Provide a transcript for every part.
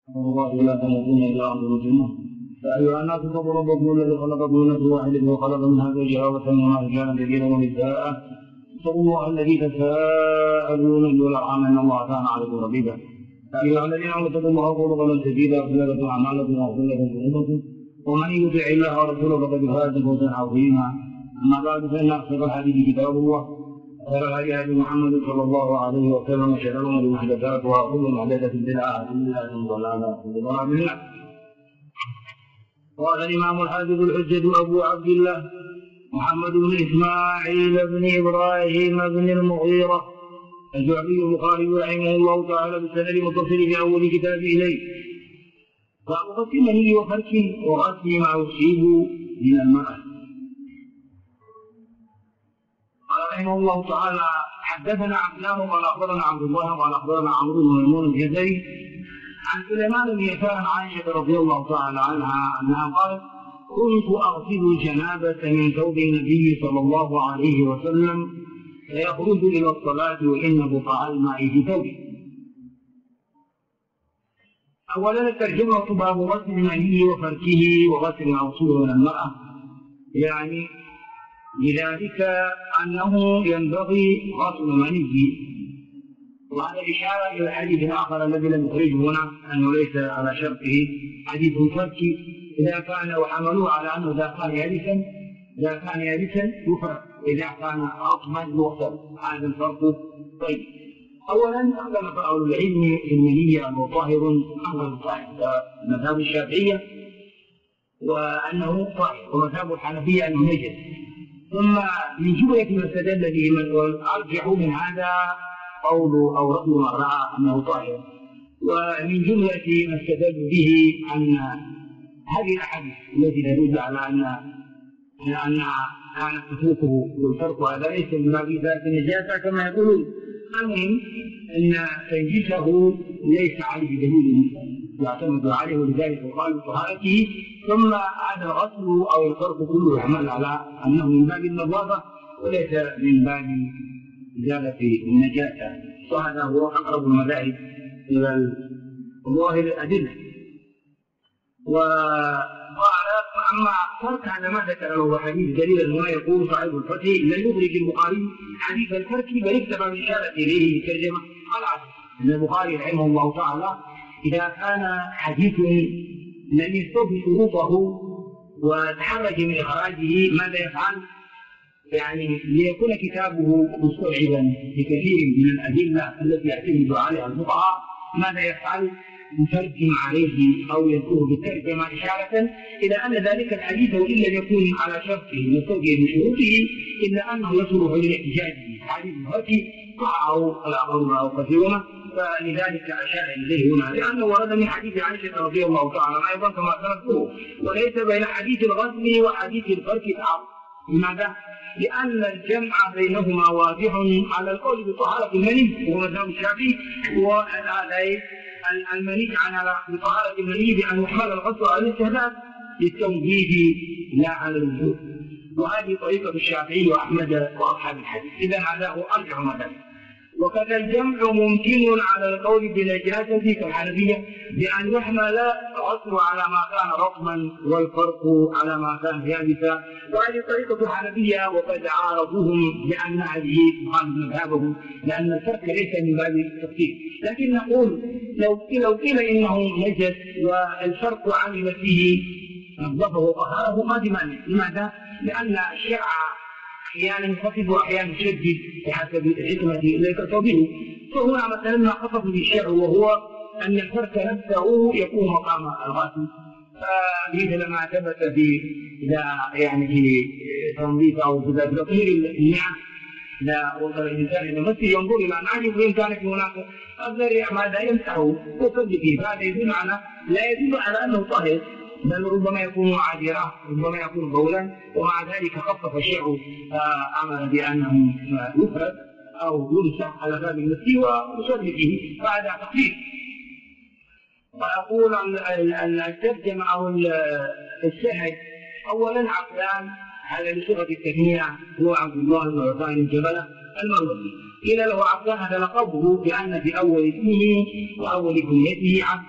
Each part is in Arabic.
الله لا تموتن الا وانتم مسلمون. يا ايها الناس اتقوا ربكم الذي خلقكم من نفس واحده وخلق منها زوجها وبث منهما رجالا كثيرا ونساء. اتقوا الله الذي تساءلون به والارحام ان الله كان عليكم رقيبا. يا ايها الذين امنوا اتقوا الله وقولوا قولا سديدا يغفر لكم اعمالكم ويغفر لكم ذنوبكم ومن يطع الله ورسوله فقد فاز فوزا عظيما. اما بعد فان اصدق الحديث كتاب الله خير الهدي هدي محمد صلى الله عليه وسلم وشر الامور محدثاتها وكل محدثه بدعه وكل بدعه ضلاله وكل ضلاله في النار. قال الامام الحافظ الحجه ابو عبد الله محمد بن اسماعيل بن ابراهيم بن المغيره الجعفي البخاري رحمه الله تعالى بالسند المتصل في اول كتاب اليه. وغسل مني وفرك وغسل ما يصيب من المرأة. قال رحمه الله تعالى حدثنا عبدان قال اخبرنا عبد الله قال اخبرنا عمرو بن ميمون الجزري عن سليمان بن يسار عائشه رضي الله تعالى عنها انها قالت كنت اغسل الجنابه من ثوب النبي صلى الله عليه وسلم فيخرج الى الصلاه وان بقاع الماء في ثوبه. اولا الترجمه باب غسل المني وفركه وغسل ما يصيب من المراه، يعني لذلك أنه ينبغي غسل المني. وهذا إشارة إلى الحديث الآخر الذي لم يخرجه هنا أنه ليس على شرطه حديث الفرك إذا كان وحملوه على أنه إذا كان يابسا يفرق إذا كان رطبا يغسل. هذا الفرق. طيب أولا اختلف أهل العلم في المني أنه طاهر أم طاهر، مذهب الشافعية وأنه طاهر ومذهب الحنفية أنه نجس. ثم من جملة ما استدل به من أرجح من هذا قول أو رأي من رأى أنه طاهر. ومن جملة ما استدل به أن هذه الأحاديث التي تدل على أنها كانت تفوقه والفرق هذا ليس من باب ذات النجاسة كما يقولون. المهم أن تنجيسه ليس عليه دليل يعتمد عليه ولذلك قال طهارته. ثم هذا الغسل او الفرق كله يعمل على انه من باب النظافه وليس من باب ازاله النجاسه، وهذا هو اقرب المذاهب الى ظاهر الادله. وقال اما فرق هذا ما ذكره حديث دليل هنا يقول صاحب الفتح لن يدرك البخاري حديث الفرق بل اكتفى بالاشاره اليه بترجمه العدل. ان البخاري رحمه الله تعالى اذا كان حديث لم يستوفي شروطه وتحرج من إخراجه ماذا يفعل؟ يعني ليكون كتابه مستوعبا لكثير من الأدلة التي يعتمد عليها الفقهاء ماذا يفعل؟ يترجم عليه أو يذكره بالترجمة إشارة إلى أن ذلك الحديث وإن لم يكن على شرطه يستوفي بشروطه إلا أنه يصلح للاحتجاج به. حديث الفرق معه الآخرون أو كثيرون، فلذلك أشار إليه هنا لأنه ورد من حديث عائشة رضي الله تعالى عنها أيضا كما سنذكره. وليس بين حديث الغسل وحديث الفرق تعارض. لماذا؟ لأن الجمع بينهما واضح على القول بطهارة المني وهو مذهب الشافعي، والمني على بطهارة المني بأن يحمل الغسل على الاستهداف للتوجيه لا على الوجوب. وهذه طريقة الشافعي وأحمد وأصحاب الحديث. إذا هذا هو أرجح مذهب. وكذا الجمع ممكن على القول بالنجاسة كالحنفية بأن يحمل الغسل على ما كان رطبا والفرق على ما كان يابسا، وهذه طريقة الحنفية وقد عارضوهم بأن هذه تخالف مذهبهم لأن الفرق ليس من باب التفكير. لكن نقول لو قيل إنه نجس والفرق عمل فيه نظفه وطهره ما في مانع. لماذا؟ لأن الشرع أحيانا يخفف وأحيانا يشدد بحسب الحكمة التي تقتضيه. فهنا مثلا ما خفف بالشرع وهو أن الفرق نفسه يكون مقام الغسل، فمثل ما ثبت في تنظيف أو في تطهير النعم لا وصل الإنسان إلى المسجد ينظر إلى نعمه وإن كانت هناك الذريعة ماذا يمسحه ويصلي فيه، فهذا يدل على أنه طاهر، بل ربما يكون عاذرا ربما يكون بولا، ومع ذلك خفف الشرع امر بانه يفرد او يمسح على باب المسجد ويصلي فيه، فهذا تخفيف. واقول ان الترجمه او السهل اولا عقلان على صيغه التثنيه هو عبد الله بن عثمان الجبله المروزي. قيل له عقلان هذا لقبه بان في اول اسمه واول كنيته عبد،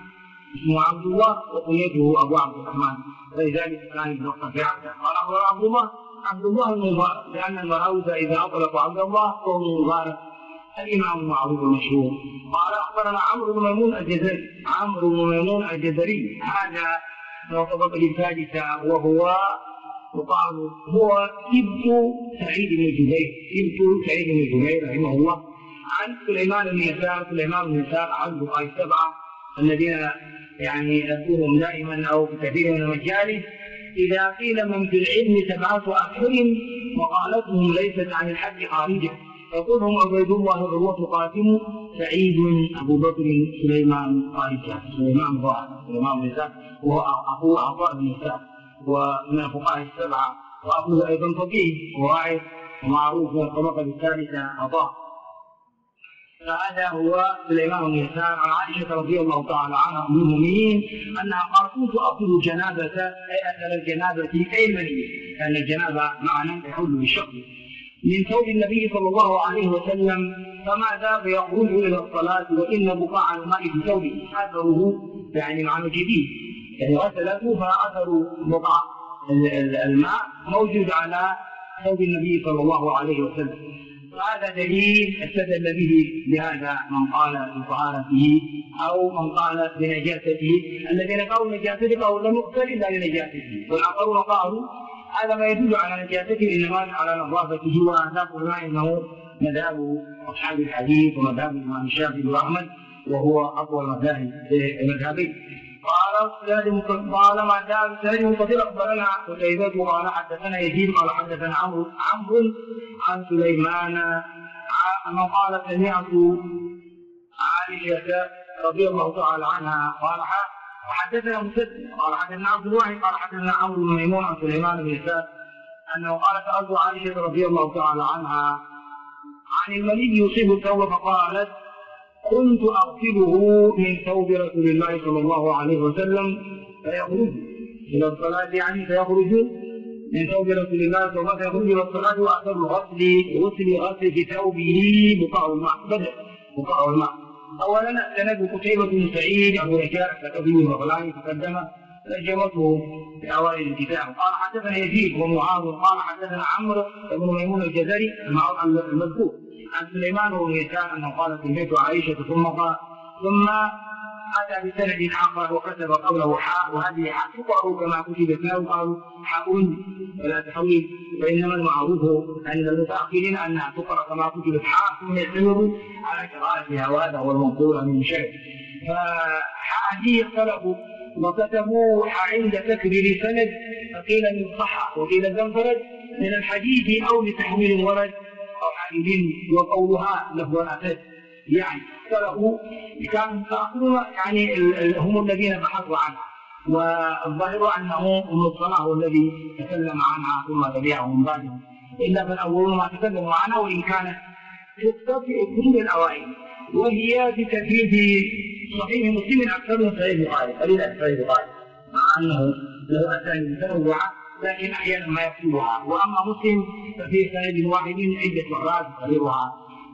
اسمه عبد الله وكنيته أبو عبد الرحمن، ولذلك كان يلقب بعبده. قال عبد الله المبارك، لأن المراوزة إذا أطلقوا عبد الله فهو المبارك الإمام المعروف المشهور. قال أخبرنا عمرو بن ميمون الجزري، هذا من الطبقة الثالثة، وهو يقال هو ابن سعيد بن جبير رحمه الله، عن سليمان بن يسار عن فقهاء السبعة الذين يعني يذكرهم دائما أو في كثير من المجالس. إذا قيل من في العلم 7 أشهر وقالتهم ليست عن الحق خارجة، يقولهم عبيد الله الروح قاسم سعيد أبو بكر سليمان قارجة، سليمان بن يسار وهو أخوه عطاء بن يسار ومن الفقهاء السبعة، وأخوه أيضا فقيه وواعظ معروف من الطبقة الثالثة عطاء. فهذا هو سليمان بن يسار. عن عائشة رضي الله تعالى عنها أم المؤمنين أنها قالت كنت أغسل الجنابة، أي أثر الجنابة أي المنية، لأن الجنابة معنى يحل بالشق، من ثوب النبي صلى الله عليه وسلم، فما ذاب يخرج إلى الصلاة وإن بقاع الماء في ثوبه، أثره يعني معنى جديد، يعني غسلته فأثر بقاع الماء موجود على ثوب النبي صلى الله عليه وسلم. وهذا دليل استدل به بهذا من قال بطهارته أو من قال بنجاسته. الذين قالوا نجاسته قالوا لم يغسل إلا لنجاسته، والآخرون قالوا هذا ما يدل على نجاسته إنما على نظافته، وهذا قلنا إنه مذهب أصحاب الحديث ومذهب الإمام الشافعي وأحمد، وهو أقوى المذهبين. قال ما جاء بسند منفصل أخبرنا قتيبة قال حدثنا يزيد قال حدثنا عمرو عن سليمان أنه قال سمعت عائشة رضي الله تعالى عنها قال وحدثنا مسدد قال حدثنا عبد الواحد قال حدثنا عمرو بن ميمون عن سليمان بن يسار أنه قال سألت عائشة رضي الله تعالى عنها عن المني يصيب الثوب، فقالت كنت أغسله من ثوب رسول الله صلى الله عليه وسلم فيخرج إلى الصلاة، يعني فيخرج من ثوب رسول الله صلى الله عليه وسلم فيخرج إلى الصلاة، وأثر غسل في ثوبه بقاع الماء. أولا سند قتيبة بن سعيد أبو رجاء كتبه البغلاني تقدم ترجمته في أوائل الكتاب. قال حدثنا يزيد ومعاذ قال حدثنا عمرو بن ميمون الجزري المذكور عن سليمان بن يسار أنه قال سمعت عائشة ثم أتى بسند آخر وكتب قوله حاء، وهذه حاء تقرأ كما كتبت له، قالوا حاء ولا تحويل، وإنما المعروف عند المتأخرين أنها تقرأ كما كتبت حاء ثم يستمر على قراءتها، وهذا هو المنقول من شيء. فحاء هذه اختلفوا وكتبوا عند تكرير سند، فقيل من صح وقيل انفرد من الحديث أو لتحويل ورد أو حديث، وقولها له أسد، يعني اختلفوا كانوا متأخرون يعني هم الذين بحثوا عنها، والظاهر أنه ابن الصلاح هو الذي تكلم عنها ثم تبعهم بعدهم، إلا فالأولون ما تكلموا عنها، وإن كانت تستطيع كتب الأوائل، وهي بتكليف صحيح مسلم أكثر من صحيح البخاري، قليل أكثر البخاري، مع أنه له أسانيد متنوعة لكن أحيانا ما يكتبها، وأما مسلم ففي سند واحد عدة مرات يقررها،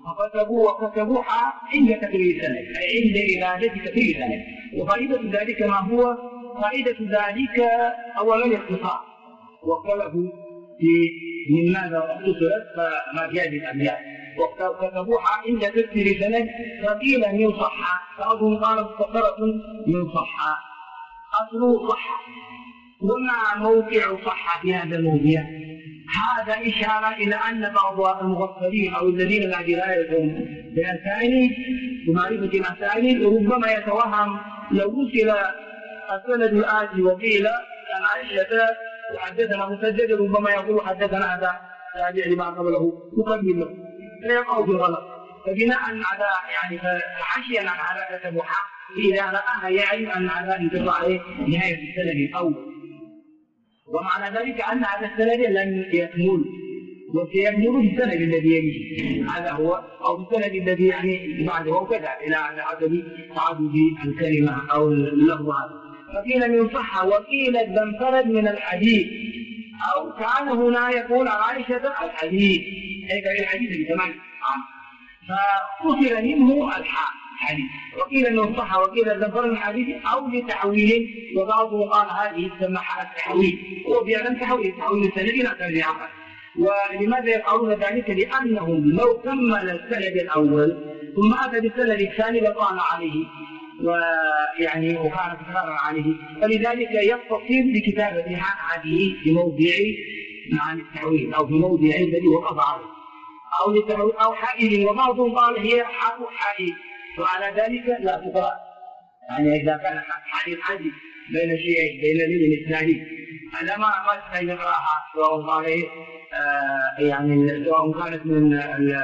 وكتبوها عند تكرير السند، أي عند إرادة تكرير السند. وفائدة ذلك ما هو؟ فائدة ذلك أولا الاختصار، واختلفوا في من ماذا اختصرت فما في هذه الأبيات، وكتبوها عند تكرير السند، فقيل من صحة، بعضهم قال مختصرة من صحة، أصله صحة، وما موقع صحة في هذا الموضوع؟ هذا إشارة إلى أن بعض المغفلين أو الذين لا دراية بالأسانيد بمعرفة الأسانيد ربما يتوهم لو وصل السند الآتي وقيل عن عائشة وحدثنا مسدد، ربما يقول حدثنا هذا تابع لما قبله مقدم له فيقع في الغلط، فبناء على يعني فحشيا عن هذا كتبوها، إذا رآها يعلم أن هذا انقطع عليه نهاية السند الأول، ومعنى ذلك أن هذا السند لن يكمل، وسيكمل بالسند الذي يليه، هذا هو، أو بالسند الذي يعني بعده، وكذا إلى حسب تعدد الكلمة أو اللفظ. فقيل من صحة وقيل انفرد من الحديث، أو كان هنا يقول عن عائشة الحديث، أي الحديث بثمان، فقتل منه الحاء، حديث، وقيل انه صح وقيل انه فرد من حديث او لتحويل، وبعضهم قال هذه تسمى حالة تحويل، وفعلا تحويل السند الى سند اخر. ولماذا يفعلون ذلك؟ لانهم لو كمل السند الاول ثم اتى بالسند الثاني لطعن عليه ويعني وكان تكرارا عليه، فلذلك يقتصر بكتابة هذه في موضع معنى التحويل او في موضع الذي وقف عليه او للتحويل او حائل، وبعضهم قال هي حائل، وعلى ذلك لا تقرأ. يعني اذا كان حائل حديث بين شيئين بين اليمين الاثنين هذا ما يستحيل يقراها، سواء قال يعني سواء كانت من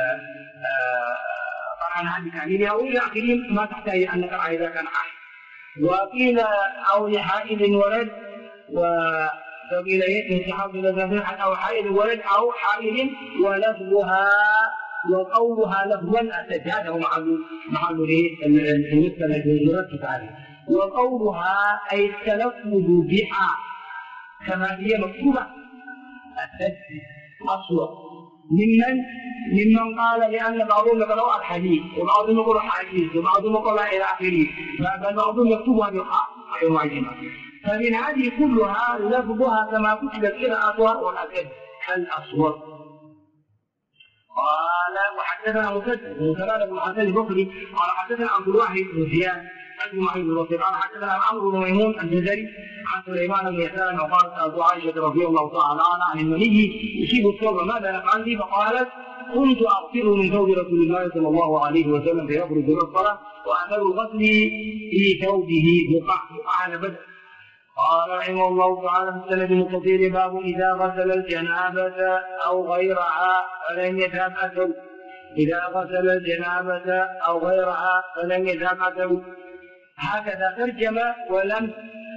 طبعا هذه تعليلها او الى اخره ما تحتاج ان نقرا اذا كان حائل. وقيل او لحائل ولد، وقيل يتحول الى او حائل ولد او حائل ولفظها وقولها لفظا هذا هو محل المسند المركز عليه، وقولها اي التلفظ بها كما هي مكتوبه اصلا ممن قال لان بعضهم يقرأ الحديث وبعضهم يقرأ الحديث وبعضهم يقرأ الى اخره، فبعضهم يكتبها بالخاء معينه. فمن هذه كلها لفظها كما كتبت قراءتها والاكد الاصوات. قال وحدثنا مسدد بن حسن البصري قال حدثنا عبد الواحد بن زياد قال حدثنا عمرو بن ميمون الجزري عن سليمان بن يسار وقالت ابو عائشه رضي الله تعالى عنها عن المني يصيب الثوب ماذا نفعل به؟ فقالت كنت اغسله من ثوب رسول الله صلى الله عليه وسلم فيخرج الى الصلاه واثر الغسل في ثوبه بقع على بدء. قال رحمه الله تعالى في السند المتصل باب اذا غسل الجنابه او غيرها فلم يذهب اثر. اذا غسل الجنابه او غيرها فلم يذهب اثر. هكذا ترجم ولم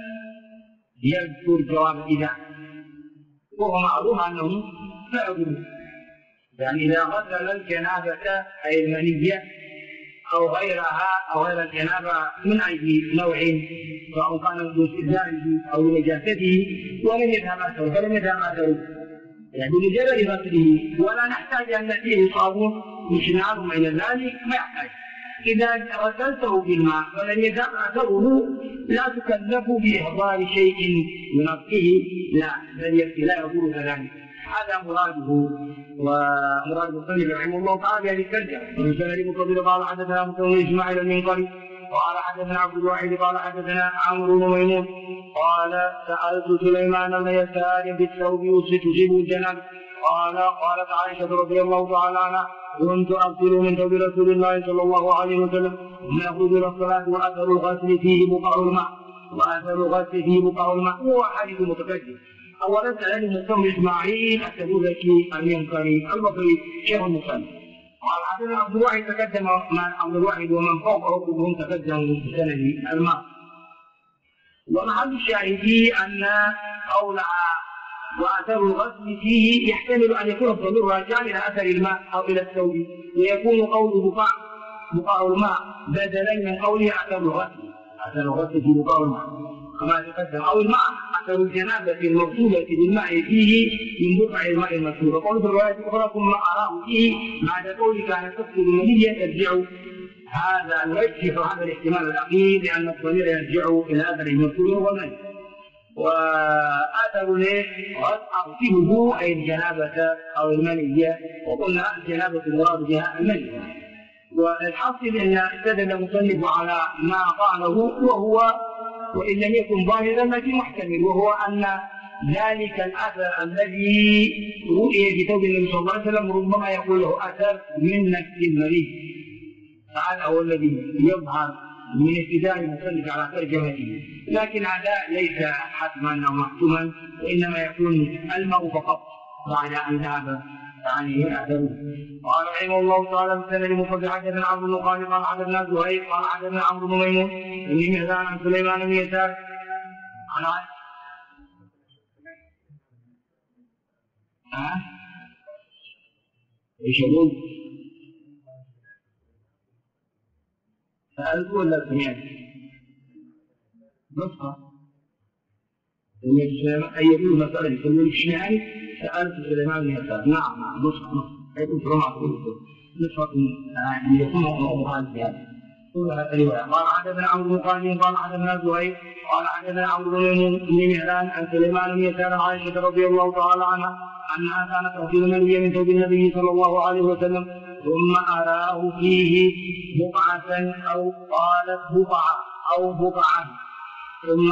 يذكر جواب اذا، وهو معروف انه لا يضر. يعني اذا غسل الجنابه اي المنيه او غيرها او غير الجنابه من اي نوع سواء كان لاستدلائه او لنجاسته ولم يذهب اثره فلم يذهب اثره، يعني بمجرد غسله ولا نحتاج ان ناتيه صابون مشنعه الى ذلك ما يحتاج. اذا غسلته بالماء ولم يذهب اثره لا تكلف باحضار شيء ينقيه، لا يضر ذلك. هذا مراده ومراد المصنف رحمه الله تعالى بهذه الترجمه. ومن سند مقبل قال حدثنا مسلم بن اسماعيل المنقري قال حدثنا عبد الواحد قال حدثنا عمرو بن ميمون قال سالت سليمان بن يسار بالثوب تصيب الجنابه قالت عائشه رضي الله تعالى عنها كنت اغسل من ثوب رسول الله صلى الله عليه وسلم ثم يخرج الى الصلاه واثر الغسل فيه بقع الماء هو حديث متقدم. اولا سأل مسلم اسماعيل التبوذكي المنقري البصري شيخ المسلم قال حدثنا عبد الواحد تقدم عبد الواحد ومن فوقه كلهم تقدموا بسند الماء. ومحل الشاهد ان قولها واثر الغسل فيه يحتمل ان يكون الضمير راجعا الى اثر الماء او الى الثوب، ويكون قوله بقاع الماء بدلا من قوله اثر الغسل في بقاع الماء كما تقدم، او الماء اثر الجنابه المغسوله بالماء فيه من بقع الماء المسلوب. وقول في الروايه الاخرى ثم اراه فيه بعد قوله كان تغسل المنيه ترجع هذا الوجه، فهذا الاحتمال الاخير لان الضمير يرجع الى اثر المسلوب والمني. واثر اغسله اي الجنابه او المنيه، وقلنا الجنابه المراد بها المني. والحاصل ان استدل المصنف على ما قاله وهو وإن لم يكن ظاهرا لكن محتمل، وهو أن ذلك الأثر الذي رؤي في ثوب النبي صلى الله عليه وسلم ربما يكون له أثر من نفس المريض. هذا هو الذي يظهر من ابتداء المصنف على ترجمته، لكن هذا ليس حتما أو محتما، وإنما يكون الماء فقط بعد أن ذهب يعني أثره. قال رحمه الله تعالى في السند المنقطع حدثنا عبد بن خالد قال حدثنا زهير قال حدثنا عمرو بن ميمون بن مهران عن سليمان بن يسار عن ايش يقول؟ سألت ولا سمعت؟ نصها أي يقول مسألة يسمون الشمعاني سألت سليمان بن يسار. نعم نصها يكون في رمى نصها يكون موضوع هذا. قال حدثنا عمرو بن خالد قال حدثنا زهير قال حدثنا عمرو بن مهران عن سليمان بن يسار عائشة رضي الله تعالى عنها أنها كانت تغسل المني من ثوب النبي صلى الله عليه وسلم ثم أراه فيه بقعة أو قالت بقعة أو بقعة ثم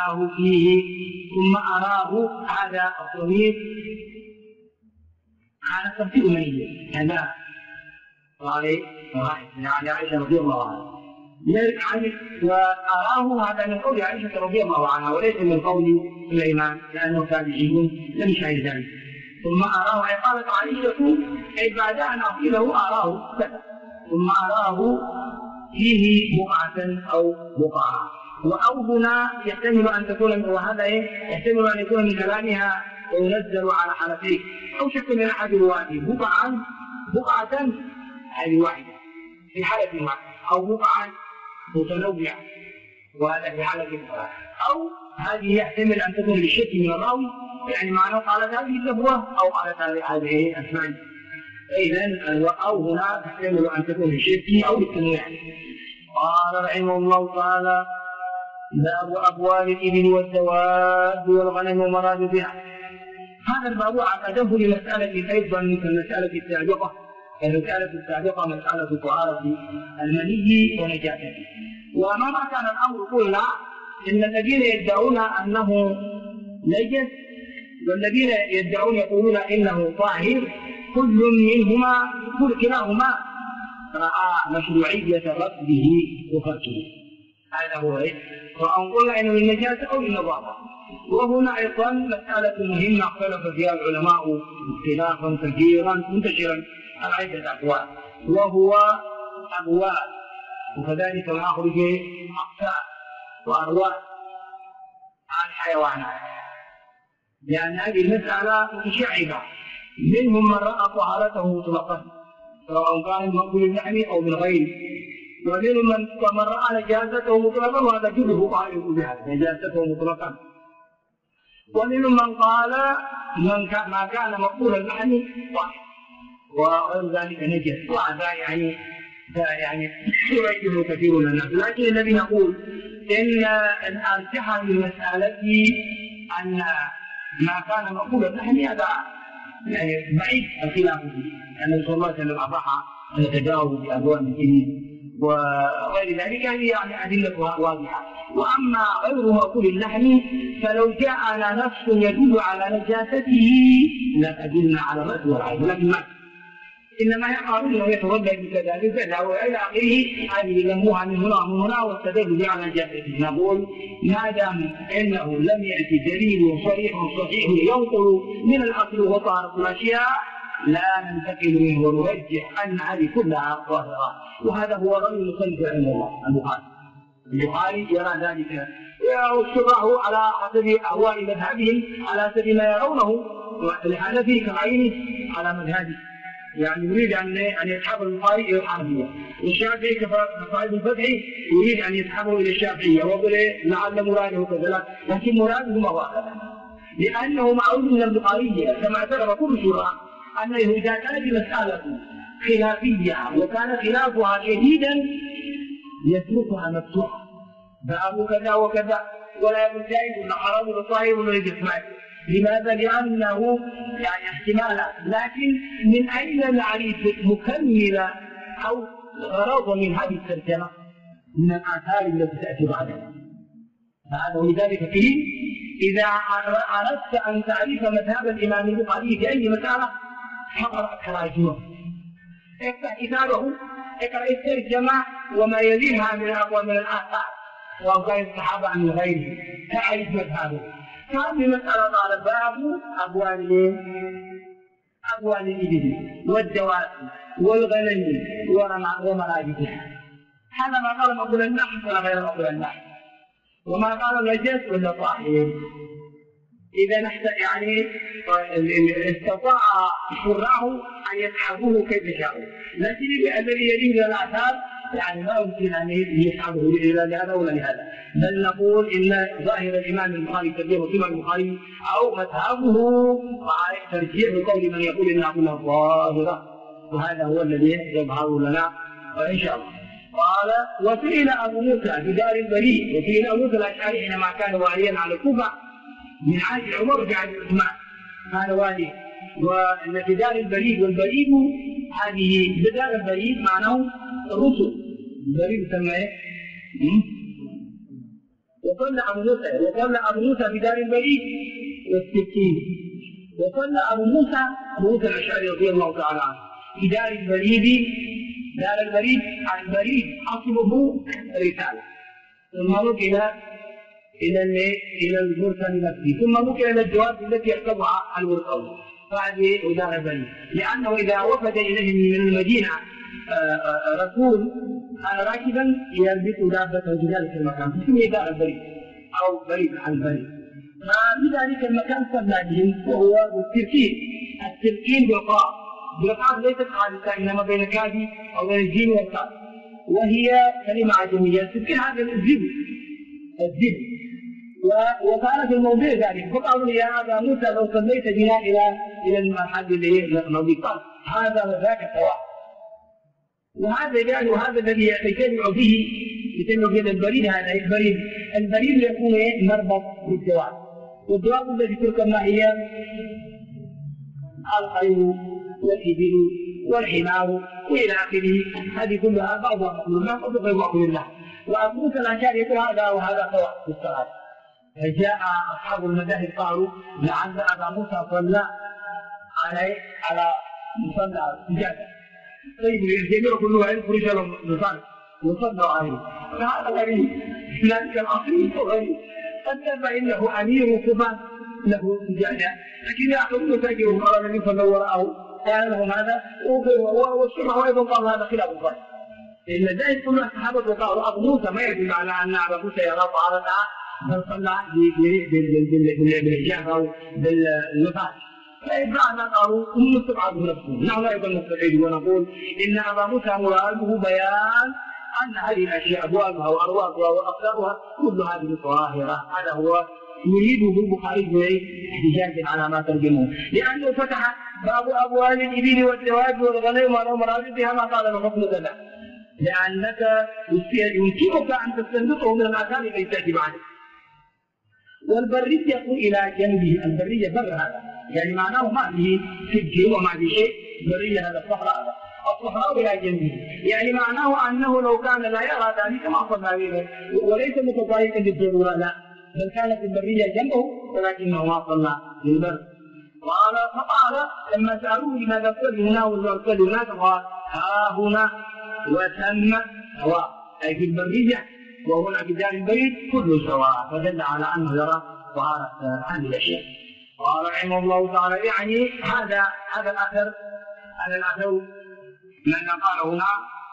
أراه هذا الضمير على تغسل المني هذا يعني عائشة رضي الله عنها وأراه هذا من قول عائشة رضي الله عنها وليس من قول سليمان لأنه تابعي لم يشاهد ذلك. ثم أراه أي قالت عائشة أي بعد أن أصيله أراه ثم أراه فيه بقعة أو بقعة. وأو هنا يحتمل أن تكون وهذا يحتمل أن يكون من كلامها وينزل على حنفيه أو شك من أحد الوادي بقعة هذه واحدة في حالة واحدة أو بقعة متنوعة وهذا في حالة أخرى أو هذه يحتمل أن تكون للشك من الراوي يعني معناه قالت هذه اللفظة أو قالت هذه أسماء. إذن أو هنا تحتمل أن تكون للشك أو للتنويع. قال رحمه الله تعالى باب أبواب الإبل والدواب والغنم ومراجبها. هذا الباب عقده لمسألة أيضا كالمسألة السابقة مسألة طهارة المني ونجاسته. وما كان الأمر قلنا إن الذين يدعون أنه نجس والذين يدعون يقولون إنه طاهر كلاهما رأى مشروعية رفضه وفركه. هذا هو سواء قلنا إنه للنجاسة أو للنظافة. وهنا أيضا مسألة مهمة اختلف فيها العلماء اختلافا كثيرا منتشرا على عدة أقوال وهو أبواب وكذلك نأخذ أقسام وأرواح الحيوانات لأن هذه المسألة متشعبة. منهم من رأى طهارته مطلقا سواء كان من مقبول اللحم أو من غيره ومنهم من رأى نجاسته مطلقا وهذا كله قائل بها نجاسته مطلقا ومنهم من قال ما كان مقبول اللحم طاهر وغير ذلك نجس وهذا يعني يريده كثير من الناس. لكن الذي نقول إن الأرجح في المسألة أن ما كان مقبول اللحم هذا يعني بعيد الخلاف فيه لأن صلى الله عليه وسلم أباح أن يتجاوز بأبواب الإبل وغير ذلك يعني أدلة واضحة. وأما غير مأكول اللحم فلو جاءنا نص يدل على نجاسته لأدلنا على الرأس والعين لكن ما إنما يقال أنه يتردد بكذلك وإلى آخره هذه لموها من هنا واستدل على نجاسته. نقول ما دام إنه لم يأتي دليل صريح ينقل من الأصل وطهارة الأشياء لا ننتقل منه ونرجح أن هذه كلها ظاهرة. وهذا هو رأي المصنف رحمه الله البخاري يرى ذلك والشرح على حسب أهواء مذهبهم على حسب ما يرونه الحنفي كعينه على مذهبه يعني يريد أن يسحب البخاري إلى الحنفية والشافعي كصاحب الفتح يريد أن يسحبه إلى الشافعية ويقول لعل مراده كذا لكن مراده ما هو هذا لأنه معروف من البخاري كما اعترف كل شرح أنه إذا كانت مسألة خلافية وكان خلافها شديدا يتركها مفتوحة باب كذا وكذا ولا يكون جائز ولا حرام ولا طاهر ولا يجسمات. لماذا؟ لأنه يعني احتمالا لكن من أين نعرف مكملة أو غرض من هذه الترجمة من الآثار التي تأتي بعدها. ولذلك قيل إذا أردت أن تعرف مذهب الإمام البخاري في أي مسألة فقرأ تراجمه افتح كتابه اقرأ الترجمة وما يليها من أقوى من الآثار وأقوال الصحابة عن غيره تعرف مذهبه. هذه مسألة قال باب أبوال الإبل والدواب والغنم ومراجبها. هذا ما قال مقبول النحو ولا غير مقبول النحو وما قال النجس ولا طاهر. إذا يعني استطاع شرعه أن يسحبوه كيف شاءوا لكن الذي يليه من الآثار يعني ما يمكن أن يسحبه إلى لهذا ولا لهذا. بل نقول إن ظاهر الإمام البخاري كبير الإمام البخاري أو مذهبه مع ترجيح قول من يقول إنها كلها ظاهرة وهذا هو الذي يظهر لنا إن شاء الله. قال وسئل أبو موسى بدار البريد، وسئل أبو موسى الأشعري حينما كان واليا على الكوفة من عهد عمر بعد عثمان كان والي، وفي دار البريد، والبريد هذه بدار البريد معناه الرسل، البريد يسمى ايه؟ وصلى أبو موسى بدار البريد والسكين، وصلى أبو موسى الأشعري رضي الله تعالى عنه في دار البريد. دار البريد، البريد أصله رسالة، ثم نقل إلى المرسل نفسه، ثم نقل إلى الجواب التي يركبها المرسل، فهذه دار البريد، لأنه إذا وفد إليه من المدينة رسول راكبا يربط دابته في ذلك المكان فسمي دار البريد أو بريد عن البريد. ففي ذلك المكان صلى بهم وهو التركين بالقاف ليست حادثة إنما بين الكافي أو بين الجيم والقاف، وهي كلمة عجمية. التركين هذا الزبد وكان في الموضوع ذلك، فقالوا يا أبا موسى لو صليت بنا إلى المحل الذي قال هذا وذاك سواء. وهذا الذي يجتمع به البريد، هذا البريد يكون مربط بالدواب، والدواب التي تركب ما هي الخيل والإبل والحمار وإلى آخره، هذه كلها بعضها مأمور الله وغير مأمور الله. وأبو موسى الأشعري يقول هذا وهذا سواء في الصلاة. فجاء أصحاب المذاهب قالوا لعل أبا موسى صلى على مصلى سجادة، طيب الجميع كلها يخرج لهم نصارى وصلوا عليه، فهذا غريب، ذلك الأصلي غريب. قد فإنه أمير كفى له سجادة، لكن يأخذ مساجد وقال الذي صلى وراءه قال له هذا، والشرع أيضا قال هذا خلاف الظاهر. إن ذلك كل الصحابة وقالوا أبو موسى ما يدل على أن أبا موسى يرى طهارتها بل صلى بالحجاب أو باللباس، فإبراهيم قالوا هم نستبعد نفسه، نحن أيضا نستبعد ونقول إن أبا موسى مراده بيان أن هذه الأشياء أبوابها وأرواحها وأقدارها كل هذه طاهرة. هذا هو يريده البخاري باحتجاج على ما ترجمه، لأنه فتح باب أبواب الإبل والدواب والغنم ومرابطها ما قال الحكم كذا، لأنك يمكنك أن تستنبطه من الآثار التي تأتي بعده. والبريد يقول إلى جنبه، البرية بر هذا يعني معناه ما فيه سجل وما فيه شيء، برية هذا الصحراء إلى جنبه، يعني معناه أنه لو كان لا يرى ذلك ما صلى به، وليس متضايقا بالضرورة لا، بل كانت البرية جنبه ولكنه ما صلى للبر. فقال لما سألوه لماذا تصلي هنا وتصلي هناك قال ها هنا وثم سواء، أي في البرية وهنا في دار البيت كله سواء، فدل على أنه يرى طهارة هذه الأشياء. قال رحمه الله تعالى يعني هذا الأثر من قال هنا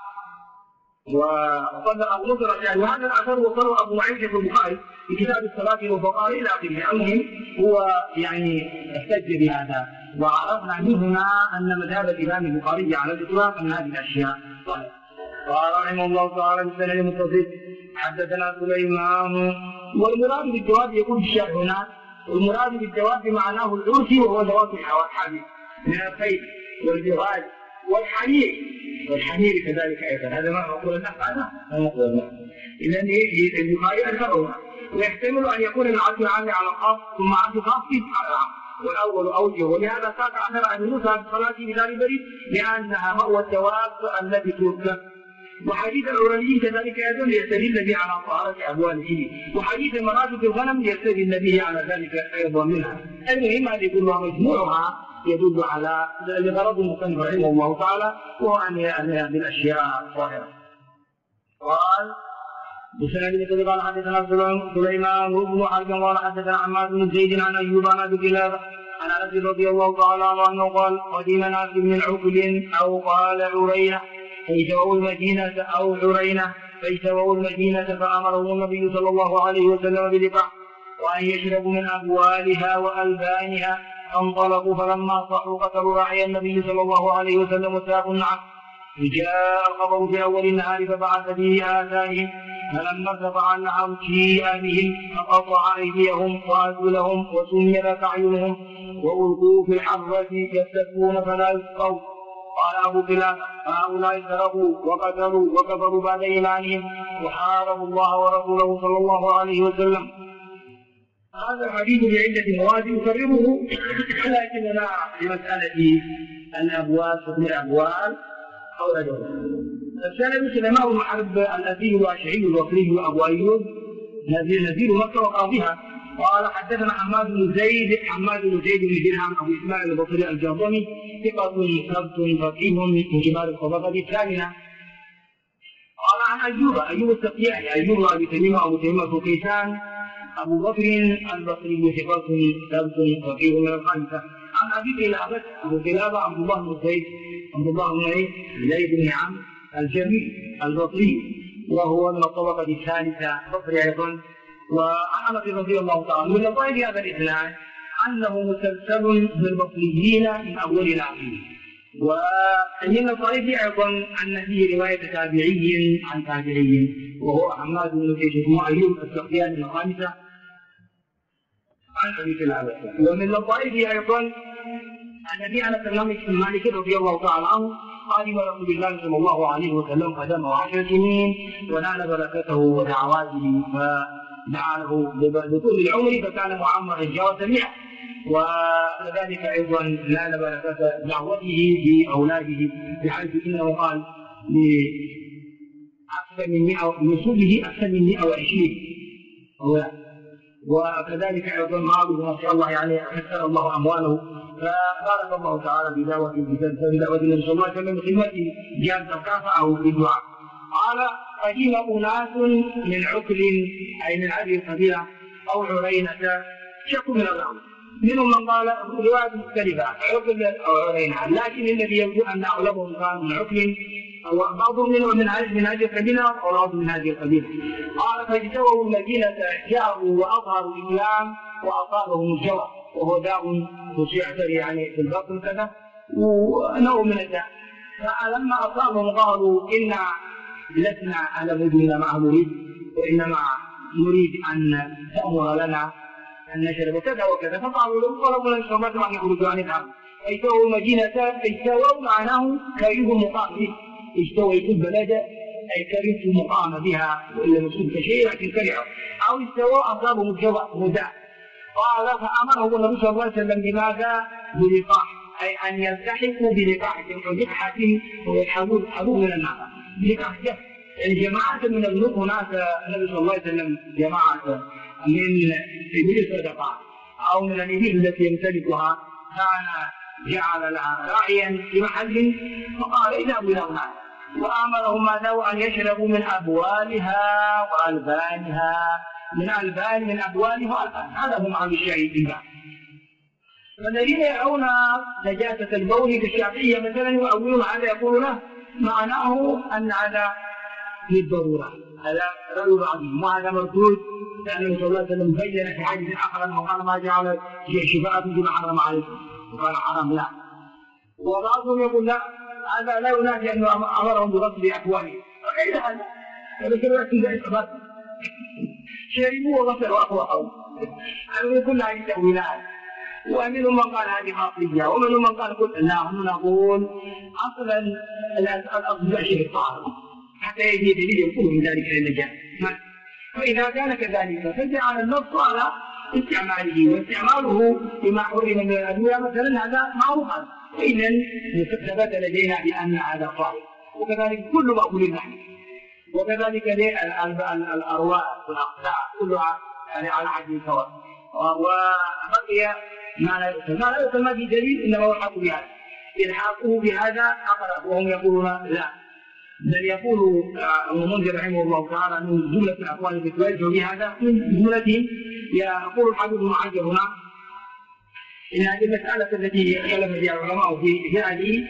وصدق أبو نصر الشعري، وهذا الأثر وصله أبو معين في البخاري في كتاب الصلاة والفقار إلى آخره. المهم هو يعني احتج بهذا، وعرفنا من هنا أن مذهب الإمام البخاري على الإطلاق أن هذه الأشياء صحيحة. قال رحمه الله تعالى بالسند المتصل حدثنا سليمان، والمراد بالجواب يكون الشيخ هنا، والمراد بالجواب بمعناه العرفي وهو جواب الحديث من الخيل والجهاد والحمير كذلك أيضا، هذا ما نقول النحو، هذا ما نقول النحو. إذن البخاري أذكرها، ويحتمل أن يكون العطف العام على الخاص ثم عطف خاص على العام، والأول أوجه، ولهذا ساق أثر أبي موسى في الصلاة بدار البريد لأنها مأوى الدواب التي تركب. وحديث العرانيين كذلك أيضا يستدل به على طهارة أبوال الإبل، وحديث المرافق الغنم يستدل به على ذلك أيضا منها. المهم هذه كلها مجموعها يدل على لغرض المصنف رحمه الله تعالى، وهو أن هذه الأشياء ظاهرة. قال بسند مثل قال حدثنا سليمان بن حرب قال حدثنا عماد بن زيد عن أيوب عن أبي قلابة عن أنس رضي الله تعالى عنه قال قدم ناس من عقل أو قال عرينة فاجتووا المدينة أو عرينة فاجتووا المدينة فأمرهم النبي صلى الله عليه وسلم بلقاح وأن يشربوا من أبوالها وألبانها، فانطلقوا فلما صحوا قتلوا راعي النبي صلى الله عليه وسلم وساقوا النعم. جاء الخبر في أول النهار فبعث به آتانهم، فلما ارتفع النعم جيء بهم فقطع أيديهم وأرجلهم وسمرت أعينهم وألقوا في الحرة يستسقون فلا يسقوا، قال أبو كلاب هؤلاء سرقوا وقتلوا وكفروا بعد إيمانهم وحاربوا الله ورسوله صلى الله عليه وسلم. هذا الحديث بعدة مواد يكرره، لكننا لمسألة الأبواب حكم الأبواب أو الأدوات. السند سليمان بن حرب الأثير والأشعري البصري أبو أيوب نزيل مكة وقاضيها قال حدثنا حماد بن زيد بن درهم أبو إسماعيل البصري الجهضمي ثقة ثبت فقيه من كبار الطبقة الثامنة. قال عن أيوب السقياني أيوب أبي تميم أبو تميم الكيسان أبو بكر البصري ثقة ثبت فقيه من الخامسة. عن أبي كلابة أبو كلابة عبد الله بن زيد بن عمرو الجميل البصري وهو من الطبقة الثالثة بصري أيضا. وعن أنس رضي الله تعالى من لطائف هذا الإسناد أنه مسلسل بالبصريين من أول إلى آخره. ومن لطائف أيضا أن فيه رواية تابعي عن تابعي وهو حماد بن زيد بن أيوب السقياني الخامسة عن أبي كلابة. ومن لطائف أيضا أن في أنس بن مالك رضي الله تعالى عنه قادم رسول الله صلى الله عليه وسلم قدمه 10 سنين ونال بركته ودعواته فدعا له بطول العمر فكان معمرا جاوز 100 وكذلك ايضا نال بركه دعوته باولاده بحيث انه قال اكثر من 100 نسوبه اكثر من 120 اولاد. وكذلك ايضا ماله ما شاء الله يعني كثر الله امواله فبارك الله تعالى بدعوة النبي صلى الله عليه وسلم بخدمته جاءت كافأه بالدعاء. قال قدم أناس من عكل أي من هذه القبيلة أو عرينة شكوا من الأرض، منهم من قال رواية مختلفة عكل أو عرينة، لكن الذي يبدو أن أغلبهم كانوا من عكل وبعضهم منهم من هذه القبيلة وبعضهم من هذه القبيلة. قال فاجتووا المدينة جاءوا وأظهروا الإسلام وأصابهم الجوع وهو داء تشيع يعني في البطن كذا ونوع من الداء. فلما أصابهم قالوا إنا لسنا على مدينة مع مريد وإنما نريد أن تأمر لنا أن نشرب كذا وكذا. فقالوا لهم طلبوا لنا شربتهم أن يخرجوا عن الأرض. اجتووا المدينة اجتووا معناه كرهوا مقام به، اجتووا البلد أي كرهوا المقام بها وإلا مسلم كشيء لكن كرهوا أو اجتووا أصابهم الجوع وداء. قال فأمره النبي صلى الله عليه وسلم بماذا؟ بلقاح أي أن يلتحقوا بلقاح ولقحة ويحبوا من النار لقاح يعني جماعة من الملوك هناك النبي صلى الله عليه وسلم جماعة من إبل الصدقات أو من الإبل التي يمتلكها كان جعل لها راعيا في محل فقال اذهبوا إلى هناك وأمرهم ماذا أن يشربوا من أبوالها وألبانها من أبوالها وألبانها. هذا هو معنى الشيء بالبعض. والذين يرون نجاسة البول كالشافعية مثلا يؤولون هذا يقول له معناه أن هذا للضرورة، هذا ضرورة عظيم وهذا مردود لأن النبي صلى الله عليه وسلم بين في حديث آخر أنه قال ما جعل شفاء فيما حرم عليكم وقال حرام لا. وبعضهم يقول لا هذا لا ينافي أنه أمرهم بغسل أكوانهم وغير هذا فذكروا في إثبات شربوا وغسلوا أكواهم. هذه كلها هذه التأويلات ومنهم من قال هذه خاصية ومنهم من قال قل لا هم نقول أصلا الأصل يعشر الطهارة حتى يجي دليل يقول من ذلك النجاة. فإذا كان كذلك فجعل النص على استعماله واستعماله بما حرم من الأدوية مثلا هذا معروف. فإذا ثبت لدينا بأن هذا صحيح وكذلك كل مأكول اللحم وكذلك الأرواح والأقطاع كلها يعني على حد سواء. وبقي ما لا يسمى في دليل إنما هو الحق بهذا إلحاقه بهذا أقرب وهم يقولون لا بل يقول ابن منذر رحمه الله تعالى من جملة الأقوال التي توجه بهذا من جملته يقول الحافظ ابن حجر هنا إن هذه المسألة التي اختلف فيها العلماء في هذه